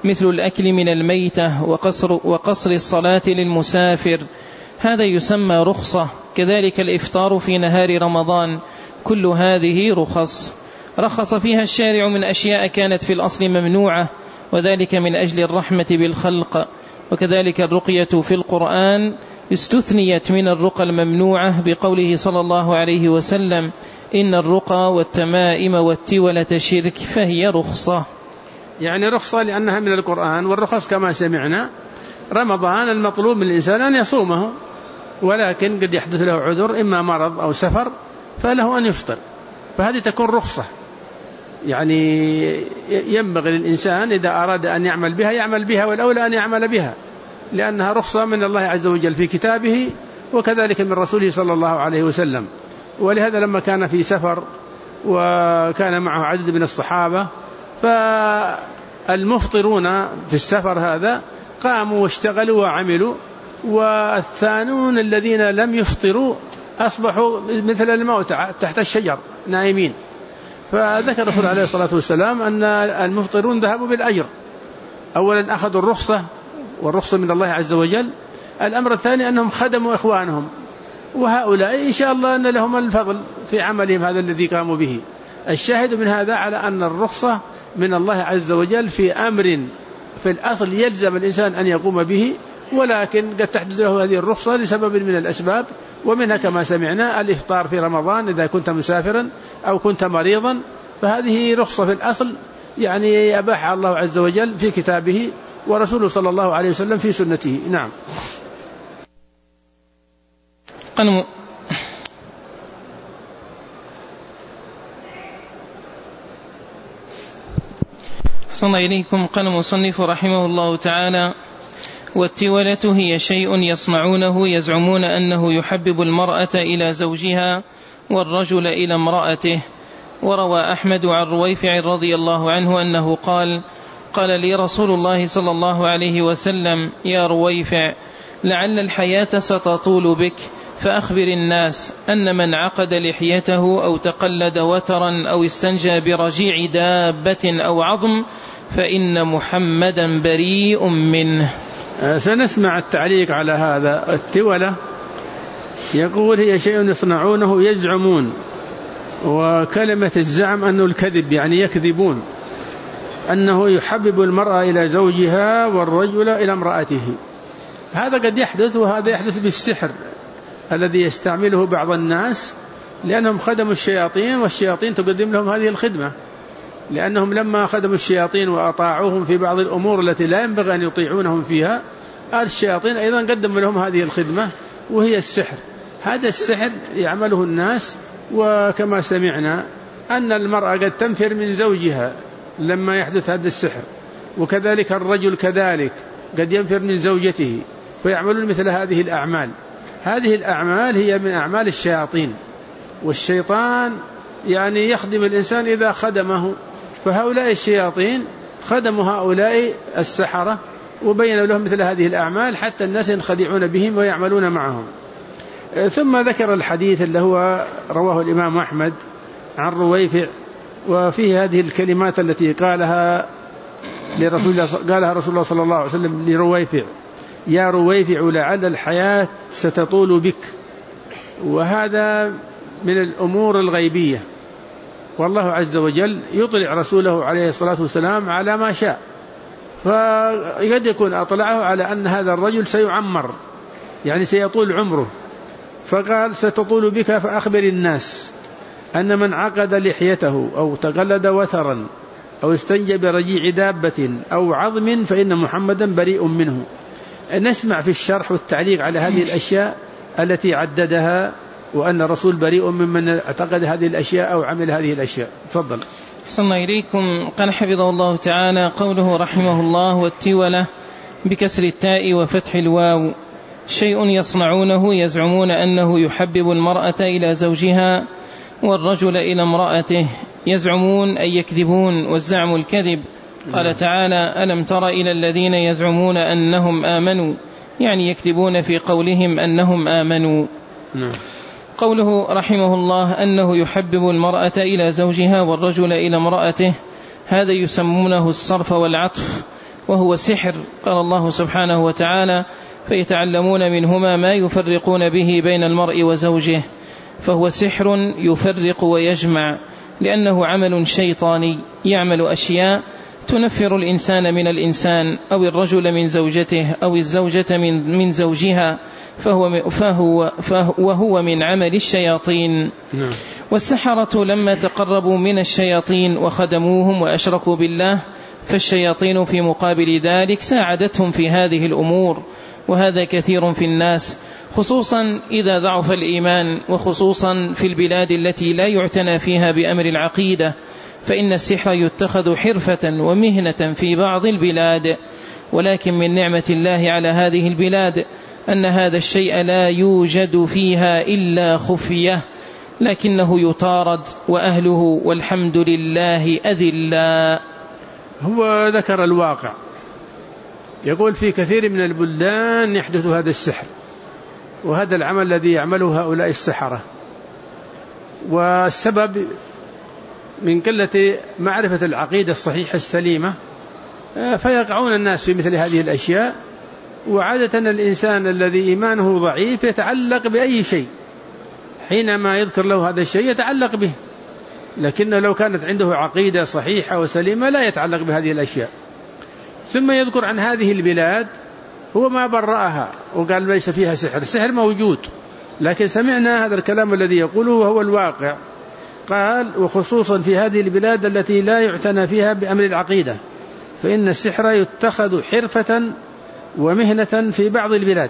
مثل الأكل من الميتة وقصر الصلاة للمسافر، هذا يسمى رخصة. كذلك الإفطار في نهار رمضان، كل هذه رخص رخص فيها الشارع من أشياء كانت في الأصل ممنوعة، وذلك من أجل الرحمة بالخلق. وكذلك الرقية في القرآن استثنيت من الرقى الممنوعة بقوله صلى الله عليه وسلم: إن الرقى والتمائم والتولة شرك، فهي رخصة. يعني رخصة لأنها من القرآن. والرخص كما سمعنا رمضان المطلوب من الإنسان أن يصومه، ولكن قد يحدث له عذر إما مرض أو سفر فله أن يفطر، فهذه تكون رخصة. يعني ينبغي للإنسان إذا أراد أن يعمل بها يعمل بها، والأولى أن يعمل بها، لأنها رخصة من الله عز وجل في كتابه، وكذلك من رسوله صلى الله عليه وسلم. ولهذا لما كان في سفر وكان معه عدد من الصحابة، فالمفطرون في السفر هذا قاموا واشتغلوا وعملوا، والثانون الذين لم يفطروا أصبحوا مثل الموتى تحت الشجر نائمين. فذكر الرسول عليه الصلاة والسلام أن المفطرون ذهبوا بالأجر. أولا أخذوا الرخصة، والرخصة من الله عز وجل. الأمر الثاني أنهم خدموا إخوانهم، وهؤلاء إن شاء الله أن لهم الفضل في عملهم هذا الذي قاموا به. الشاهد من هذا على أن الرخصة من الله عز وجل في أمر في الأصل يلزم الإنسان أن يقوم به، ولكن قد تحدث له هذه الرخصة لسبب من الأسباب، ومنها كما سمعنا الإفطار في رمضان إذا كنت مسافرا أو كنت مريضا، فهذه رخصة في الأصل يعني أباحها الله عز وجل في كتابه، ورسوله صلى الله عليه وسلم في سنته. نعم. أحسن إليكم. قال المصنف رحمه الله تعالى: والتولة هي شيء يصنعونه يزعمون أنه يحبب المرأة إلى زوجها والرجل إلى امرأته. وروى أحمد عن رويفع رضي الله عنه أنه قال لي رسول الله صلى الله عليه وسلم: يا رويفع، لعل الحياة ستطول بك، فأخبر الناس أن من عقد لحيته أو تقلد وترا أو استنجى برجيع دابة أو عظم فإن محمدا بريء منه. سنسمع التعليق على هذا. التولة يقول هي شيء يصنعونه يزعمون، وكلمة الزعم أنه الكذب، يعني يكذبون، أنه يحبب المرأة إلى زوجها والرجل إلى امرأته. هذا قد يحدث، وهذا يحدث بالسحر الذي يستعمله بعض الناس، لأنهم خدموا الشياطين، والشياطين تقدم لهم هذه الخدمة، لأنهم لما خدموا الشياطين وأطاعوهم في بعض الأمور التي لا ينبغي أن يطيعونهم فيها، الشياطين أيضا قدموا لهم هذه الخدمة وهي السحر. هذا السحر يعمله الناس، وكما سمعنا أن المرأة قد تنفر من زوجها لما يحدث هذا السحر، وكذلك الرجل كذلك قد ينفر من زوجته، فيعملون مثل هذه الأعمال. هذه الأعمال هي من أعمال الشياطين، والشيطان يعني يخدم الإنسان إذا خدمه، فهؤلاء الشياطين خدموا هؤلاء السحرة وبينوا لهم مثل هذه الأعمال حتى الناس ينخدعون بهم ويعملون معهم. ثم ذكر الحديث اللي هو رواه الإمام أحمد عن رويفع، وفيه هذه الكلمات التي قالها رسول الله صلى الله عليه وسلم لرويفع: يا رويفع، لعل الحياة ستطول بك. وهذا من الأمور الغيبية، والله عز وجل يطلع رسوله عليه الصلاة والسلام على ما شاء، فقد يكون أطلعه على أن هذا الرجل سيعمر، يعني سيطول عمره، فقال: ستطول بك، فأخبر الناس أن من عقد لحيته أو تقلد وثرا أو استنجى برجيع دابة أو عظم فإن محمدا بريء منه. نسمع في الشرح والتعليق على هذه الأشياء التي عددها، وأن الرسول بريء ممن اعتقد هذه الأشياء أو عمل هذه الأشياء. تفضل. أحسن إليكم. قال حفظه الله تعالى: قوله رحمه الله: والتولة بكسر التاء وفتح الواو شيء يصنعونه يزعمون أنه يحبب المرأة إلى زوجها والرجل إلى امرأته. يزعمون أي يكذبون، والزعم الكذب. قال تعالى: ألم تر إلى الذين يزعمون أنهم آمنوا، يعني يكذبون في قولهم أنهم آمنوا. قوله رحمه الله أنه يحبب المرأة إلى زوجها والرجل إلى امرأته، هذا يسمونه الصرف والعطف، وهو سحر. قال الله سبحانه وتعالى: فيتعلمون منهما ما يفرقون به بين المرء وزوجه. فهو سحر يفرق ويجمع، لأنه عمل شيطاني يعمل أشياء تنفر الإنسان من الإنسان، أو الرجل من زوجته، أو الزوجة من زوجها، وهو من عمل الشياطين. والسحرة لما تقربوا من الشياطين وخدموهم وأشركوا بالله، فالشياطين في مقابل ذلك ساعدتهم في هذه الأمور، وهذا كثير في الناس، خصوصا إذا ضعف الإيمان، وخصوصا في البلاد التي لا يعتنى فيها بأمر العقيدة، فإن السحر يتخذ حرفة ومهنة في بعض البلاد. ولكن من نعمة الله على هذه البلاد أن هذا الشيء لا يوجد فيها إلا خفية، لكنه يطارد، وأهله والحمد لله أذلاء. هو ذكر الواقع، يقول في كثير من البلدان يحدث هذا السحر، وهذا العمل الذي يعمله هؤلاء السحرة، والسبب من قلة معرفة العقيدة الصحيحة السليمة، فيقعون الناس في مثل هذه الأشياء. وعادة الإنسان الذي إيمانه ضعيف يتعلق بأي شيء، حينما يذكر له هذا الشيء يتعلق به، لكنه لو كانت عنده عقيدة صحيحة وسليمة لا يتعلق بهذه الأشياء. ثم يذكر عن هذه البلاد هو ما برأها وقال ليس فيها سحر. السحر موجود، لكن سمعنا هذا الكلام الذي يقوله وهو الواقع. قال: وخصوصا في هذه البلاد التي لا يعتنى فيها بأمر العقيدة، فإن السحر يتخذ حرفة ومهنة في بعض البلاد.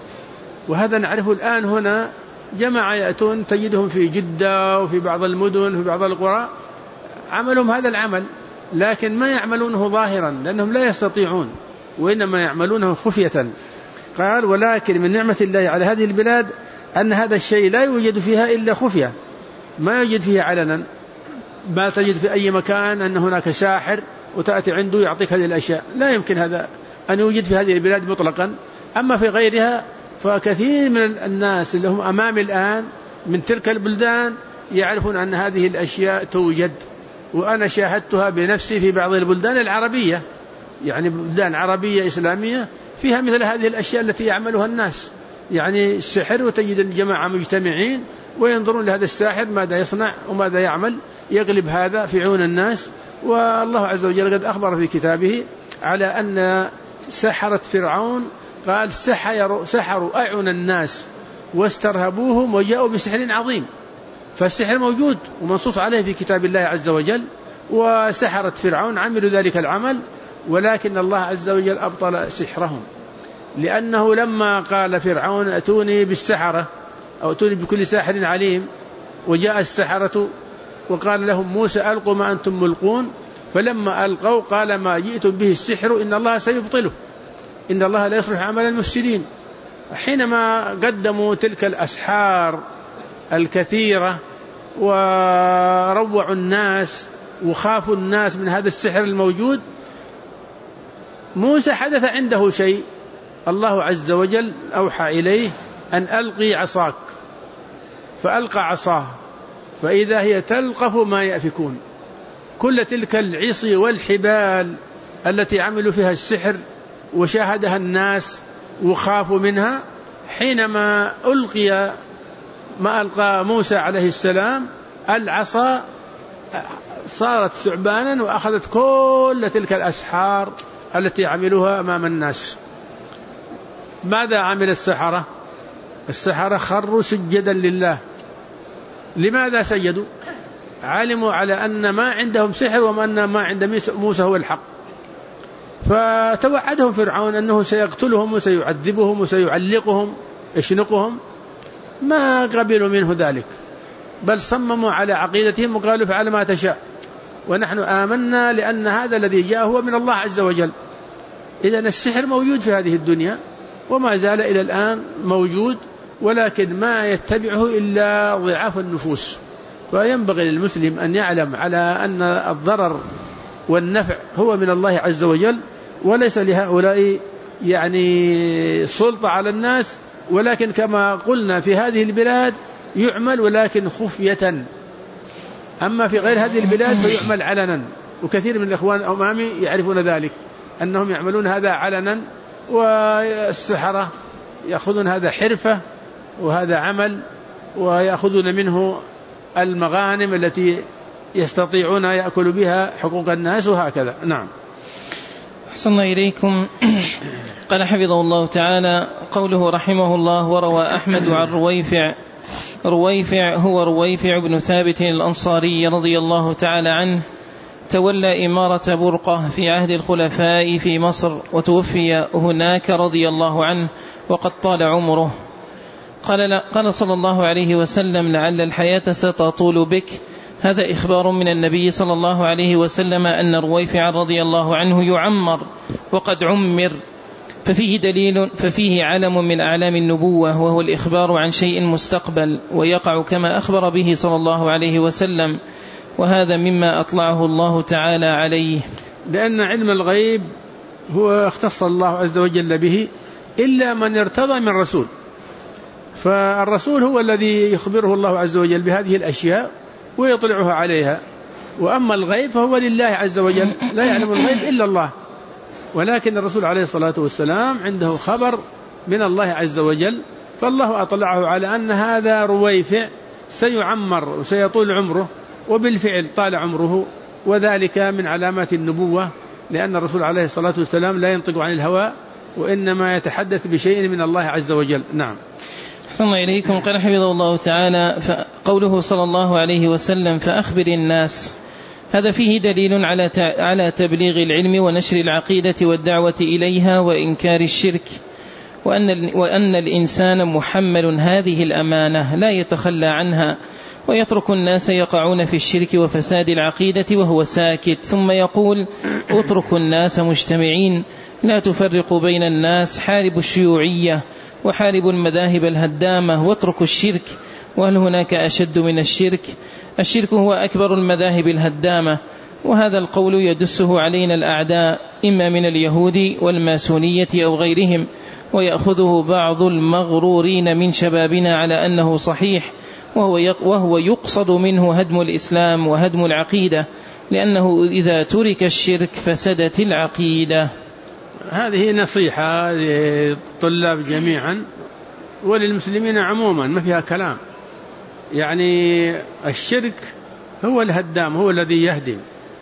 وهذا نعرفه الآن. هنا جماعة يأتون تجدهم في جدة وفي بعض المدن وفي بعض القرى عملهم هذا العمل، لكن ما يعملونه ظاهرا لأنهم لا يستطيعون، وإنما يعملونه خفية. قال: ولكن من نعمة الله على هذه البلاد أن هذا الشيء لا يوجد فيها إلا خفية، ما يوجد فيها علنا. ما تجد في أي مكان أن هناك ساحر وتأتي عنده يعطيك هذه الأشياء، لا يمكن هذا أن يوجد في هذه البلاد مطلقا. أما في غيرها فكثير من الناس اللي هم أمامي الآن من تلك البلدان يعرفون أن هذه الأشياء توجد، وأنا شاهدتها بنفسي في بعض البلدان العربية، يعني بلدان عربية إسلامية فيها مثل هذه الأشياء التي يعملها الناس، يعني السحر، وتجد الجماعة مجتمعين وينظرون لهذا الساحر ماذا يصنع وماذا يعمل، يقلب هذا في عيون الناس. والله عز وجل قد أخبر في كتابه على أن سحرة فرعون قال: سحروا أعين الناس واسترهبوهم وجاءوا بسحر عظيم. فالسحر موجود ومنصوص عليه في كتاب الله عز وجل، وسحرة فرعون عملوا ذلك العمل، ولكن الله عز وجل أبطل سحرهم، لأنه لما قال فرعون: أتوني بالسحرة أو أتوني بكل ساحر عليم، وجاء السحرة وقال لهم موسى: ألقوا ما أنتم ملقون، فلما ألقوا قال: ما جئتم به السحر إن الله سيبطله، إن الله لا يصلح عمل المفسدين. حينما قدموا تلك الأسحار الكثيرة وروعوا الناس وخافوا الناس من هذا السحر الموجود، موسى حدث عنده شيء، الله عز وجل أوحى إليه أن ألقي عصاك، فألقى عصاه فإذا هي تلقف ما يأفكون. كل تلك العصي والحبال التي عملوا فيها السحر وشاهدها الناس وخافوا منها، حينما ألقي ما ألقى موسى عليه السلام العصا صارت ثعبانا وأخذت كل تلك الأسحار التي عملوها أمام الناس. ماذا عمل السحرة؟ السحرة خروا سجدا لله. لماذا سجدوا؟ علموا على أن ما عندهم سحر وأن ما عند موسى هو الحق، فتوعدهم فرعون أنه سيقتلهم وسيعذبهم وسيعلقهم يشنقهم، ما قبلوا منه ذلك، بل صمموا على عقيدتهم وقالوا: فعل ما تشاء، ونحن آمنا لأن هذا الذي جاء هو من الله عز وجل. إذن السحر موجود في هذه الدنيا وما زال إلى الآن موجود، ولكن ما يتبعه إلا ضعاف النفوس. وينبغي للمسلم أن يعلم على أن الضرر والنفع هو من الله عز وجل، وليس لهؤلاء يعني سلطة على الناس، ولكن كما قلنا في هذه البلاد يعمل ولكن خفية، أما في غير هذه البلاد فيعمل علنا، وكثير من الإخوان أمامي يعرفون ذلك، أنهم يعملون هذا علنا، والسحرة يأخذون هذا حرفة وهذا عمل، ويأخذون منه المغانم التي يستطيعون يأكل بها حقوق الناس وهكذا. نعم. أحسن الله إليكم. قال حفظه الله تعالى قوله رحمه الله: وروى أحمد عن رويفع هو رويفع بن ثابت الأنصاري رضي الله تعالى عنه، تولى إمارة برقة في عهد الخلفاء في مصر، وتوفي هناك رضي الله عنه وقد طال عمره. قال صلى الله عليه وسلم: لعل الحياة ستطول بك. هذا إخبار من النبي صلى الله عليه وسلم أن رويفع رضي الله عنه يعمر وقد عمر، ففيه علم من أعلام النبوة، وهو الإخبار عن شيء مستقبل ويقع كما أخبر به صلى الله عليه وسلم، وهذا مما أطلعه الله تعالى عليه. لأن علم الغيب هو اختص الله عز وجل به إلا من ارتضى من رسول، فالرسول هو الذي يخبره الله عز وجل بهذه الأشياء ويطلعها عليها، وأما الغيب فهو لله عز وجل، لا يعلم الغيب إلا الله. ولكن الرسول عليه الصلاة والسلام عنده خبر من الله عز وجل، فالله أطلعه على أن هذا رويفع سيعمر وسيطول عمره، وبالفعل طال عمره، وذلك من علامات النبوة، لأن الرسول عليه الصلاة والسلام لا ينطق عن الهوى، وإنما يتحدث بشيء من الله عز وجل. نعم. أحسن الله إليكم. قال حفظه الله تعالى قوله صلى الله عليه وسلم: فأخبر الناس. هذا فيه دليل على تبليغ العلم ونشر العقيدة والدعوة إليها وإنكار الشرك، وأن الإنسان محمل هذه الأمانة لا يتخلى عنها، ويترك الناس يقعون في الشرك وفساد العقيدة وهو ساكت، ثم يقول: اتركوا الناس مجتمعين، لا تفرقوا بين الناس، حاربوا الشيوعية وحاربوا المذاهب الهدامة، واتركوا الشرك. وهل هناك أشد من الشرك؟ الشرك هو أكبر المذاهب الهدامة، وهذا القول يدسه علينا الأعداء إما من اليهود والماسونية أو غيرهم، ويأخذه بعض المغرورين من شبابنا على أنه صحيح، وهو يقصد منه هدم الإسلام وهدم العقيدة، لأنه إذا ترك الشرك فسدت العقيدة. هذه نصيحة للطلاب جميعا وللمسلمين عموما، ما فيها كلام. يعني الشرك هو الهدام، هو الذي يهدم،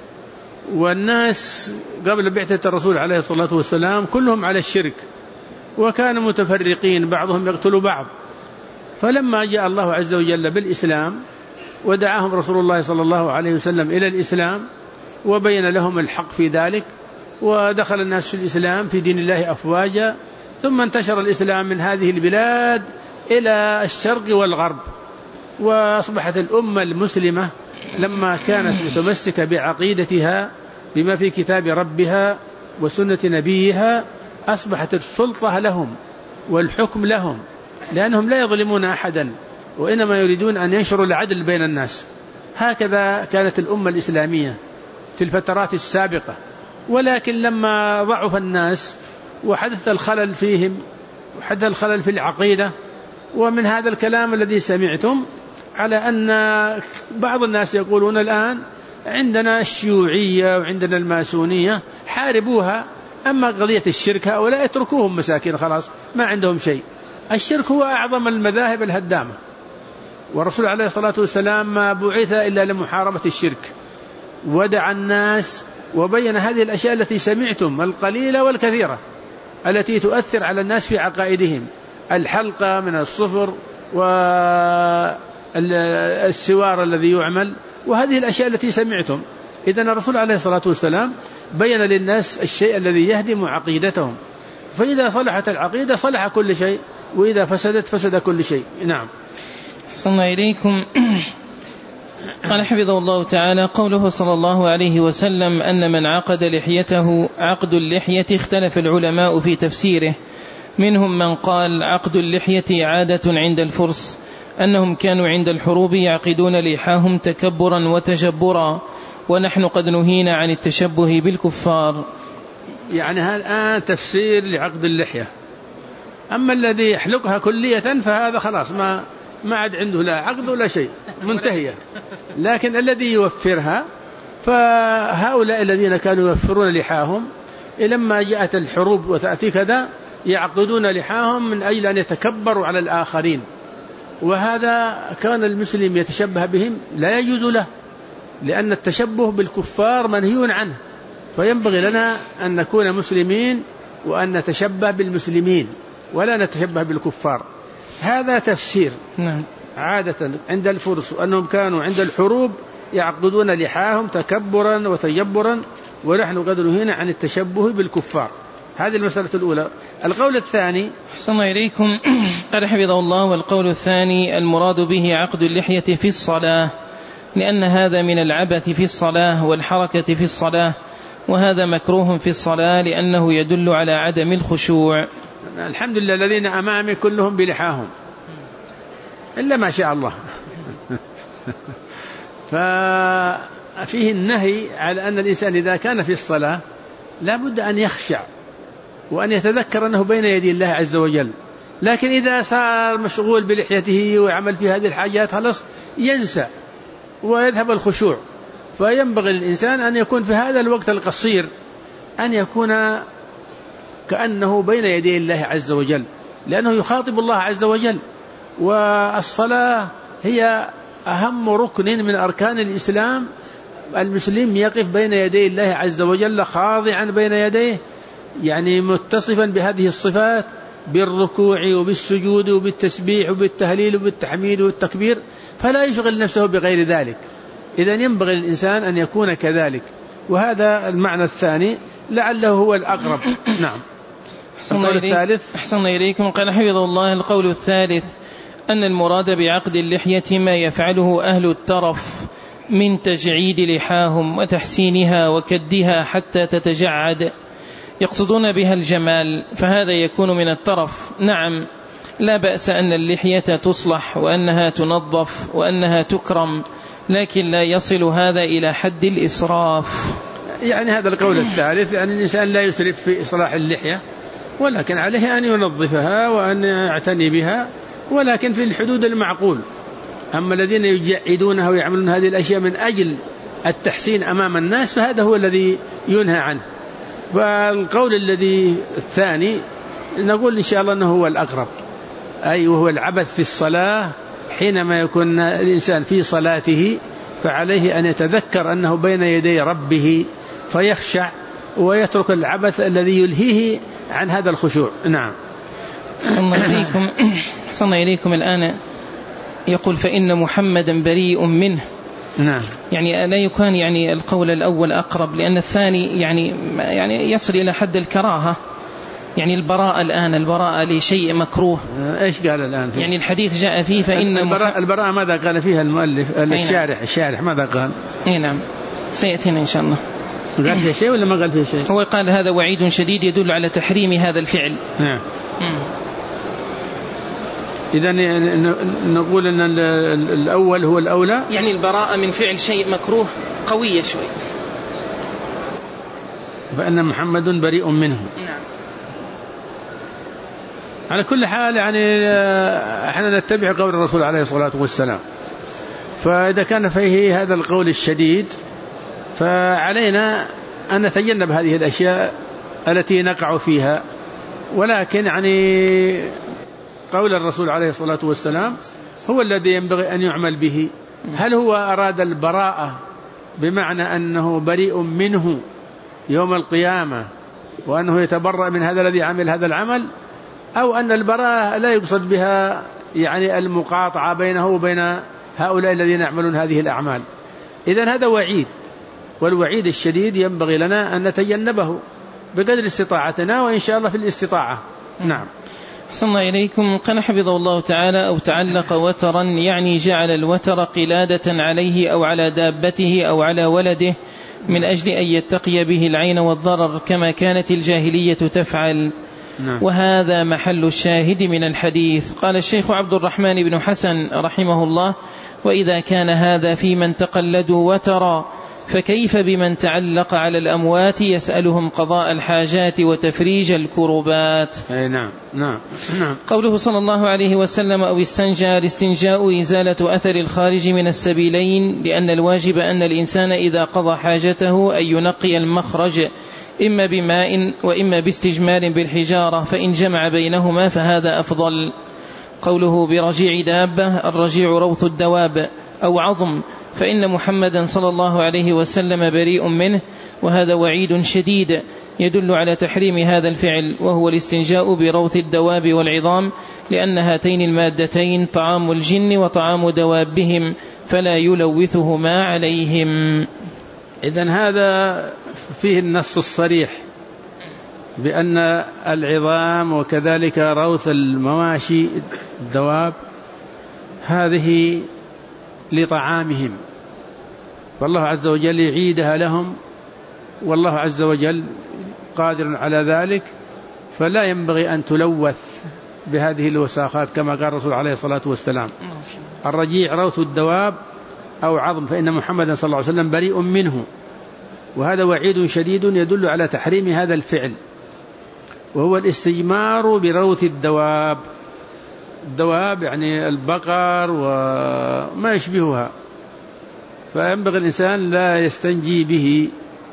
والناس قبل بعثة الرسول عليه الصلاة والسلام كلهم على الشرك، وكانوا متفرقين، بعضهم يقتل بعض. فلما جاء الله عز وجل بالإسلام ودعاهم رسول الله صلى الله عليه وسلم إلى الإسلام وبين لهم الحق في ذلك، ودخل الناس في الإسلام في دين الله أفواجا، ثم انتشر الإسلام من هذه البلاد إلى الشرق والغرب، وأصبحت الأمة المسلمة لما كانت متمسكة بعقيدتها بما في كتاب ربها وسنة نبيها، أصبحت السلطة لهم والحكم لهم، لأنهم لا يظلمون أحدا، وإنما يريدون أن ينشروا العدل بين الناس. هكذا كانت الأمة الإسلامية في الفترات السابقة. ولكن لما ضعف الناس وحدث الخلل فيهم وحدث الخلل في العقيدة، ومن هذا الكلام الذي سمعتم على أن بعض الناس يقولون الآن عندنا الشيوعية وعندنا الماسونية، حاربوها، أما قضية الشرك هؤلاء اتركوهم مساكين، خلاص ما عندهم شيء. الشرك هو أعظم المذاهب الهدامة، والرسول عليه الصلاة والسلام ما بعث إلا لمحاربة الشرك، ودعا الناس وبين هذه الأشياء التي سمعتم القليلة والكثيرة التي تؤثر على الناس في عقائدهم، الحلقة من الصفر والسوار الذي يعمل، وهذه الأشياء التي سمعتم. إذن الرسول عليه الصلاة والسلام بين للناس الشيء الذي يهدم عقيدتهم، فإذا صلحت العقيدة صلح كل شيء، وإذا فسدت فسد كل شيء. نعم. صلى الله إليكم. قال حفظه الله تعالى قوله صلى الله عليه وسلم أن من عقد لحيته عقد اللحية، اختلف العلماء في تفسيره، منهم من قال عقد اللحية عادة عند الفرس، أنهم كانوا عند الحروب يعقدون لحاهم تكبرا وتجبرا، ونحن قد نهينا عن التشبه بالكفار. يعني هذا الآن تفسير لعقد اللحية. أما الذي يحلقها كلية فهذا خلاص ما عاد عنده لا عقد ولا شيء، منتهية. لكن الذي يوفرها، فهؤلاء الذين كانوا يوفرون لحاهم لما جاءت الحروب وتأتي كذا يعقدون لحاهم من أجل أن يتكبروا على الآخرين، وهذا كان المسلم يتشبه بهم لا يجوز له، لأن التشبه بالكفار منهي عنه، فينبغي لنا أن نكون مسلمين وأن نتشبه بالمسلمين ولا نتشبه بالكفار. هذا تفسير. نعم. عادة عند الفرس أنهم كانوا عند الحروب يعقدون لحاهم تكبرا وتجبرا، ونحن قد نهينا عن التشبه بالكفار. هذه المسألة الأولى. القول الثاني أحسن إليكم قال حفظه الله: والقول الثاني المراد به عقد اللحية في الصلاة، لأن هذا من العبث في الصلاة والحركة في الصلاة، وهذا مكروه في الصلاة لأنه يدل على عدم الخشوع. الحمد لله الذين أمامي كلهم بلحاهم إلا ما شاء الله. ففيه النهي على أن الإنسان إذا كان في الصلاة لا بد أن يخشع وأن يتذكر أنه بين يدي الله عز وجل، لكن إذا صار مشغول بلحيته ويعمل في هذه الحاجات خلاص ينسى ويذهب الخشوع. فينبغي للإنسان أن يكون في هذا الوقت القصير أن يكون كأنه بين يدي الله عز وجل، لأنه يخاطب الله عز وجل، والصلاة هي أهم ركن من أركان الإسلام. المسلم يقف بين يدي الله عز وجل خاضعا بين يديه، يعني متصفا بهذه الصفات بالركوع وبالسجود وبالتسبيح وبالتهليل وبالتحميد والتكبير، فلا يشغل نفسه بغير ذلك. إذن ينبغي للإنسان أن يكون كذلك، وهذا المعنى الثاني لعله هو الأقرب. نعم. القول الثالث أحسن إليكم قال حفظه الله: القول الثالث أن المراد بعقد اللحية ما يفعله أهل الترف من تجعيد لحاهم وتحسينها وكدها حتى تتجعد، يقصدون بها الجمال، فهذا يكون من الترف. نعم، لا بأس أن اللحية تصلح وأنها تنظف وأنها تكرم، لكن لا يصل هذا إلى حد الإسراف. يعني هذا القول الثالث، يعني الإنسان لا يسرف في إصلاح اللحية، ولكن عليه أن ينظفها وأن يعتني بها، ولكن في الحدود المعقول. أما الذين يجعدونها ويعملون هذه الأشياء من أجل التحسين أمام الناس فهذا هو الذي ينهى عنه. فالقول الذي الثاني نقول إن شاء الله أنه هو الأقرب، أي وهو العبث في الصلاة. حينما يكون الإنسان في صلاته فعليه أن يتذكر أنه بين يدي ربه فيخشع ويترك العبث الذي يلهيه عن هذا الخشوع. نعم. صلى إليكم الآن يقول: فإن محمدا بريء منه. نعم. يعني لا يكون يعني القول الأول أقرب، لأن الثاني يعني يصل إلى حد الكراهة. يعني البراءة الآن، البراءة لشيء مكروه. إيش قال الآن فيه؟ يعني الحديث جاء فيه فإن البراءة ماذا قال فيها المؤلف الشارح ماذا قال؟ نعم سيأتينا إن شاء الله. قال فيه شيء ولا ما قال فيه شيء؟ هو قال هذا وعيد شديد يدل على تحريم هذا الفعل. نعم. إذن نقول أن الأول هو الأولى، يعني البراءة من فعل شيء مكروه قوية شوي. فإن محمد بريء منه. نعم. على كل حال يعني احنا نتبع قول الرسول عليه الصلاة والسلام، فإذا كان فيه هذا القول الشديد فعلينا أن نتجنب هذه الأشياء التي نقع فيها. ولكن يعني قول الرسول عليه الصلاة والسلام هو الذي ينبغي أن يعمل به. هل هو أراد البراءة بمعنى أنه بريء منه يوم القيامة وأنه يتبرأ من هذا الذي عمل هذا العمل، أو أن البراءة لا يقصد بها يعني المقاطعة بينه وبين هؤلاء الذين يعملون هذه الأعمال؟ إذن هذا وعيد، والوعيد الشديد ينبغي لنا أن نتجنبه بقدر استطاعتنا، وإن شاء الله في الاستطاعة. نعم. صلى إليكم قال حفظه الله تعالى: أو تعلق وترا، يعني جعل الوتر قلادة عليه أو على دابته أو على ولده من أجل أن يتقي به العين والضرر كما كانت الجاهلية تفعل. نعم. وهذا محل الشاهد من الحديث. قال الشيخ عبد الرحمن بن حسن رحمه الله: وإذا كان هذا في من تقلدوا وترا، فكيف بمن تعلق على الأموات يسألهم قضاء الحاجات وتفريج الكربات؟ نعم. نعم. نعم. قوله صلى الله عليه وسلم: أو استنجى، الاستنجاء إزالة أثر الخارج من السبيلين، لأن الواجب أن الإنسان إذا قضى حاجته أن ينقي المخرج إما بماء وإما باستجمار بالحجارة، فإن جمع بينهما فهذا أفضل. قوله برجيع دابة، الرجيع روث الدواب أو عظم، فإن محمدا صلى الله عليه وسلم بريء منه، وهذا وعيد شديد يدل على تحريم هذا الفعل، وهو الاستنجاء بروث الدواب والعظام، لأن هاتين المادتين طعام الجن وطعام دوابهم، فلا يلوثهما عليهم. إذن هذا فيه النص الصريح بأن العظام وكذلك روث المواشي الدواب هذه لطعامهم، فالله عز وجل يعيدها لهم، والله عز وجل قادر على ذلك، فلا ينبغي أن تلوث بهذه الوساخات كما قال الرسول عليه الصلاة والسلام: الرجيع روث الدواب أو عظم، فإن محمدا صلى الله عليه وسلم بريء منه. وهذا وعيد شديد يدل على تحريم هذا الفعل، وهو الاستجمار بروث الدواب. الدواب يعني البقر وما يشبهها، فينبغي الإنسان لا يستنجي به،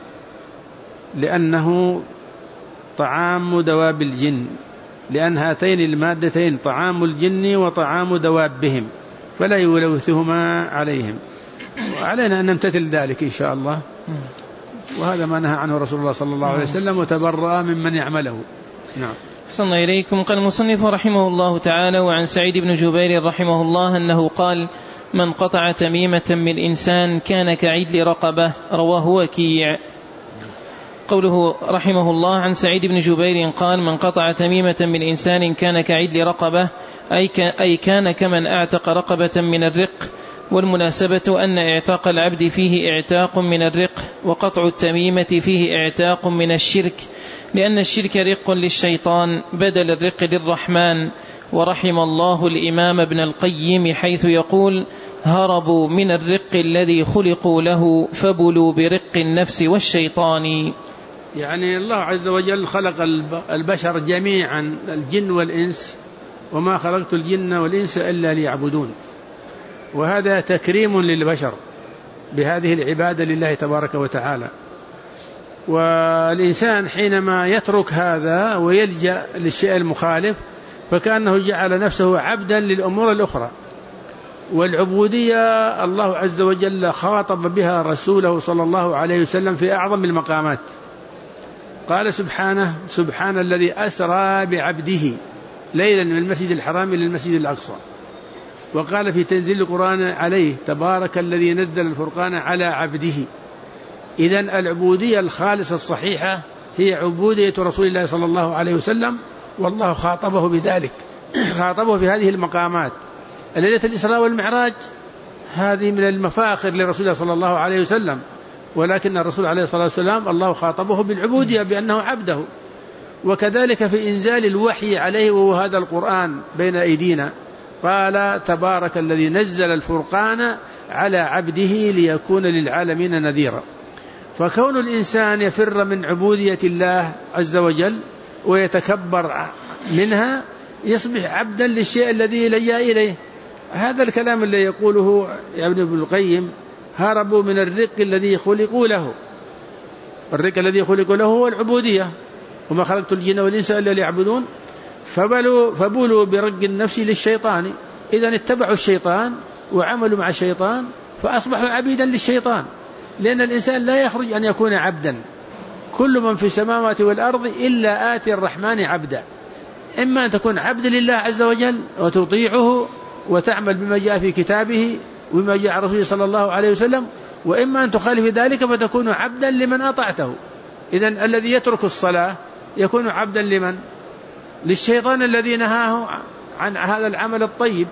لأنه طعام دواب الجن، لأن هاتين المادتين طعام الجن وطعام دوابهم، فلا يلوثهما عليهم، وعلينا أن نمتثل ذلك إن شاء الله. وهذا ما نهى عنه رسول الله صلى الله عليه وسلم، وتبرأ ممن يعمله. نعم. أحسن الله إليكم. قال المصنف رحمه الله تعالى: وعن سعيد بن جبير رحمه الله أنه قال: من قطع تميمة من إنسان كان كعدل رقبة. رواه وكيع. قوله رحمه الله عن سعيد بن جبير قال: من قطع تميمة من إنسان كان كعدل رقبة، أي كان كمن أعتق رقبة من الرق، والمناسبة أن اعتاق العبد فيه اعتاق من الرق، وقطع التميمة فيه اعتاق من الشرك، لأن الشرك رق للشيطان بدل الرق للرحمن. ورحم الله الإمام ابن القيم حيث يقول: هربوا من الرق الذي خلقوا له، فبلوا برق النفس والشيطان. يعني الله عز وجل خلق البشر جميعا، الجن والإنس، وما خلقت الجن والإنس إلا ليعبدون، وهذا تكريم للبشر بهذه العبادة لله تبارك وتعالى. والإنسان حينما يترك هذا ويلجأ للشيء المخالف فكأنه جعل نفسه عبدا للأمور الأخرى. والعبودية الله عز وجل خاطب بها رسوله صلى الله عليه وسلم في أعظم المقامات. قال سبحانه: سبحان الذي أسرى بعبده ليلا من المسجد الحرام إلى المسجد الأقصى. وقال في تنزيل القرآن عليه: تبارك الذي نزل الفرقان على عبده. إذن العبودية الخالصة الصحيحة هي عبودية رسول الله صلى الله عليه وسلم، والله خاطبه بذلك، خاطبه في هذه المقامات. ليلة الإسراء والمعراج هذه من المفاخر لرسول الله صلى الله عليه وسلم، ولكن الرسول عليه الصلاة والسلام الله خاطبه بالعبودية بأنه عبده. وكذلك في إنزال الوحي عليه، وهو هذا القرآن بين أيدينا، قال: تبارك الذي نزل الفرقان على عبده ليكون للعالمين نذيرا. فكون الإنسان يفر من عبودية الله عز وجل ويتكبر منها يصبح عبدا للشيء الذي لجأ إليه. هذا الكلام اللي يقوله ابن القيم: هربوا من الرق الذي خلقوا له. الرق الذي خلقوا له هو العبودية، وما خلقت الجن والإنس إلا ليعبدون، فبولوا برق النفس للشيطان. إذن اتبعوا الشيطان وعملوا مع الشيطان فأصبحوا عبيدا للشيطان، لأن الإنسان لا يخرج أن يكون عبدا. كل من في السماوات والأرض إلا آتي الرحمن عبدا. إما أن تكون عبد لله عز وجل وتطيعه وتعمل بما جاء في كتابه وبما جاء رسوله صلى الله عليه وسلم، وإما أن تخالف ذلك فتكون عبدا لمن أطعته. إذن الذي يترك الصلاة يكون عبدا لمن؟ للشيطان الذي نهاه عن هذا العمل الطيب.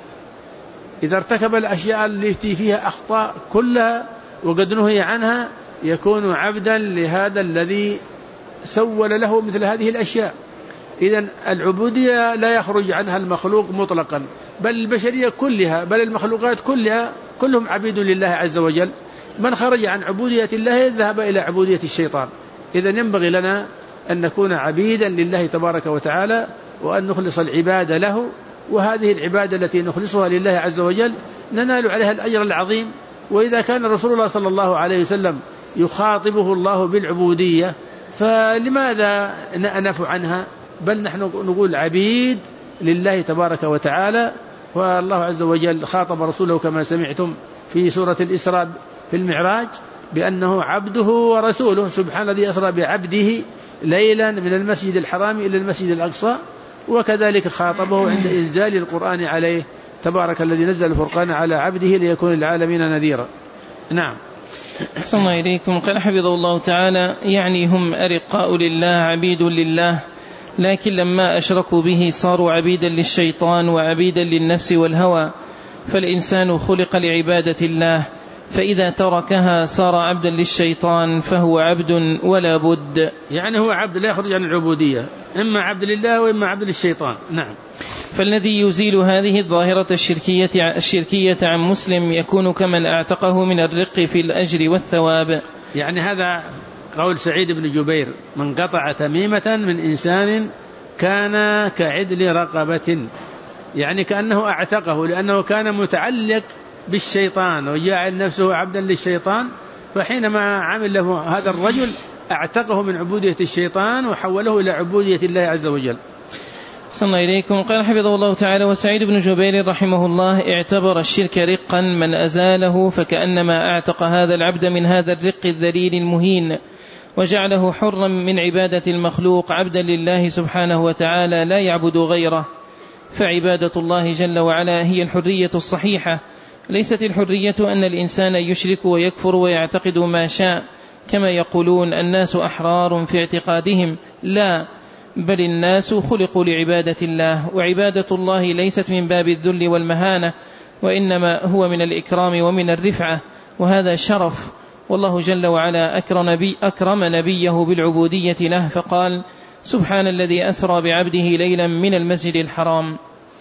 إذا ارتكب الأشياء التي فيها أخطاء كلها وقد نهي عنها يكون عبدا لهذا الذي سول له مثل هذه الأشياء. إذن العبودية لا يخرج عنها المخلوق مطلقا، بل البشرية كلها، بل المخلوقات كلها كلهم عبيد لله عز وجل. من خرج عن عبودية الله ذهب إلى عبودية الشيطان. إذن ينبغي لنا أن نكون عبيدا لله تبارك وتعالى، وأن نخلص العبادة له، وهذه العبادة التي نخلصها لله عز وجل ننال عليها الأجر العظيم. وإذا كان رسول الله صلى الله عليه وسلم يخاطبه الله بالعبودية فلماذا ننفع عنها؟ بل نحن نقول عبيد لله تبارك وتعالى. والله عز وجل خاطب رسوله كما سمعتم في سورة الإسراء في المعراج بأنه عبده ورسوله، سبحان الذي أسرى بعبده ليلا من المسجد الحرام إلى المسجد الأقصى. وكذلك خاطبه عند إنزال القرآن عليه: تبارك الذي نزل الفرقان على عبده ليكون للعالمين نذيرا. نعم. أحسن الله إليكم. قال حفظه الله تعالى: يعني هم أرقاء لله عبيد لله، لكن لما أشركوا به صاروا عبيدا للشيطان وعبيدا للنفس والهوى. فالإنسان خلق لعبادة الله، فإذا تركها صار عبدا للشيطان فهو عبد ولا بد. يعني هو عبد لا يخرج عن العبودية، إما عبد لله وإما عبد للشيطان. نعم. فالذي يزيل هذه الظاهرة الشركية عن مسلم يكون كمن اعتقه من الرق في الأجر والثواب. يعني هذا قول سعيد بن جبير: من قطع تميمة من إنسان كان كعدل رقبة، يعني كأنه اعتقه، لأنه كان متعلق بالشيطان وجعل نفسه عبدا للشيطان. فحينما عمل له هذا الرجل اعتقه من عبودية الشيطان وحوله إلى عبودية الله عز وجل. صلى الله إليكم. قال حفظه الله تعالى: وسعيد بن جبير رحمه الله اعتبر الشرك رقا من أزاله فكأنما اعتق هذا العبد من هذا الرق الذليل المهين، وجعله حرا من عبادة المخلوق عبدا لله سبحانه وتعالى لا يعبد غيره. فعبادة الله جل وعلا هي الحرية الصحيحة، ليست الحرية أن الإنسان يشرك ويكفر ويعتقد ما شاء كما يقولون الناس أحرار في اعتقادهم، لا، بل الناس خلقوا لعبادة الله، وعبادة الله ليست من باب الذل والمهانة، وإنما هو من الإكرام ومن الرفعة، وهذا شرف. والله جل وعلا أكرم نبيه بالعبودية له فقال: سبحان الذي أسرى بعبده ليلا من المسجد الحرام.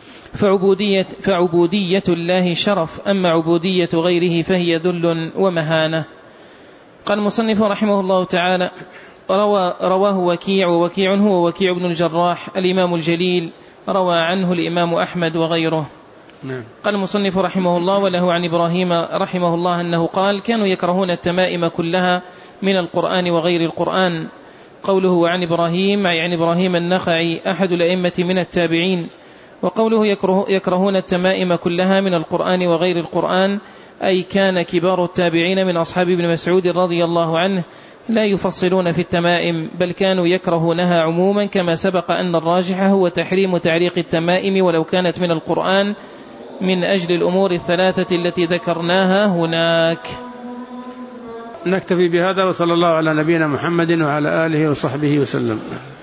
فعبودية الله شرف، أما عبودية غيره فهي ذل ومهانة. قال المصنف رحمه الله تعالى: رواه وكيع، ووكيع هو وكيع بن الجراح الإمام الجليل، روى عنه الإمام أحمد وغيره. قال المصنف رحمه الله: وله عن إبراهيم رحمه الله أنه قال: كانوا يكرهون التمائم كلها من القرآن وغير القرآن. قوله عن إبراهيم يعني إبراهيم النخعي أحد الأئمة من التابعين. وقوله يكرهون التمائم كلها من القرآن وغير القرآن أي كان كبار التابعين من أصحاب ابن مسعود رضي الله عنه لا يفصلون في التمائم، بل كانوا يكرهونها عموما، كما سبق أن الراجح هو تحريم تعليق التمائم ولو كانت من القرآن من أجل الأمور الثلاثة التي ذكرناها هناك. نكتفي بهذا، وصلى الله على نبينا محمد وعلى آله وصحبه وسلم.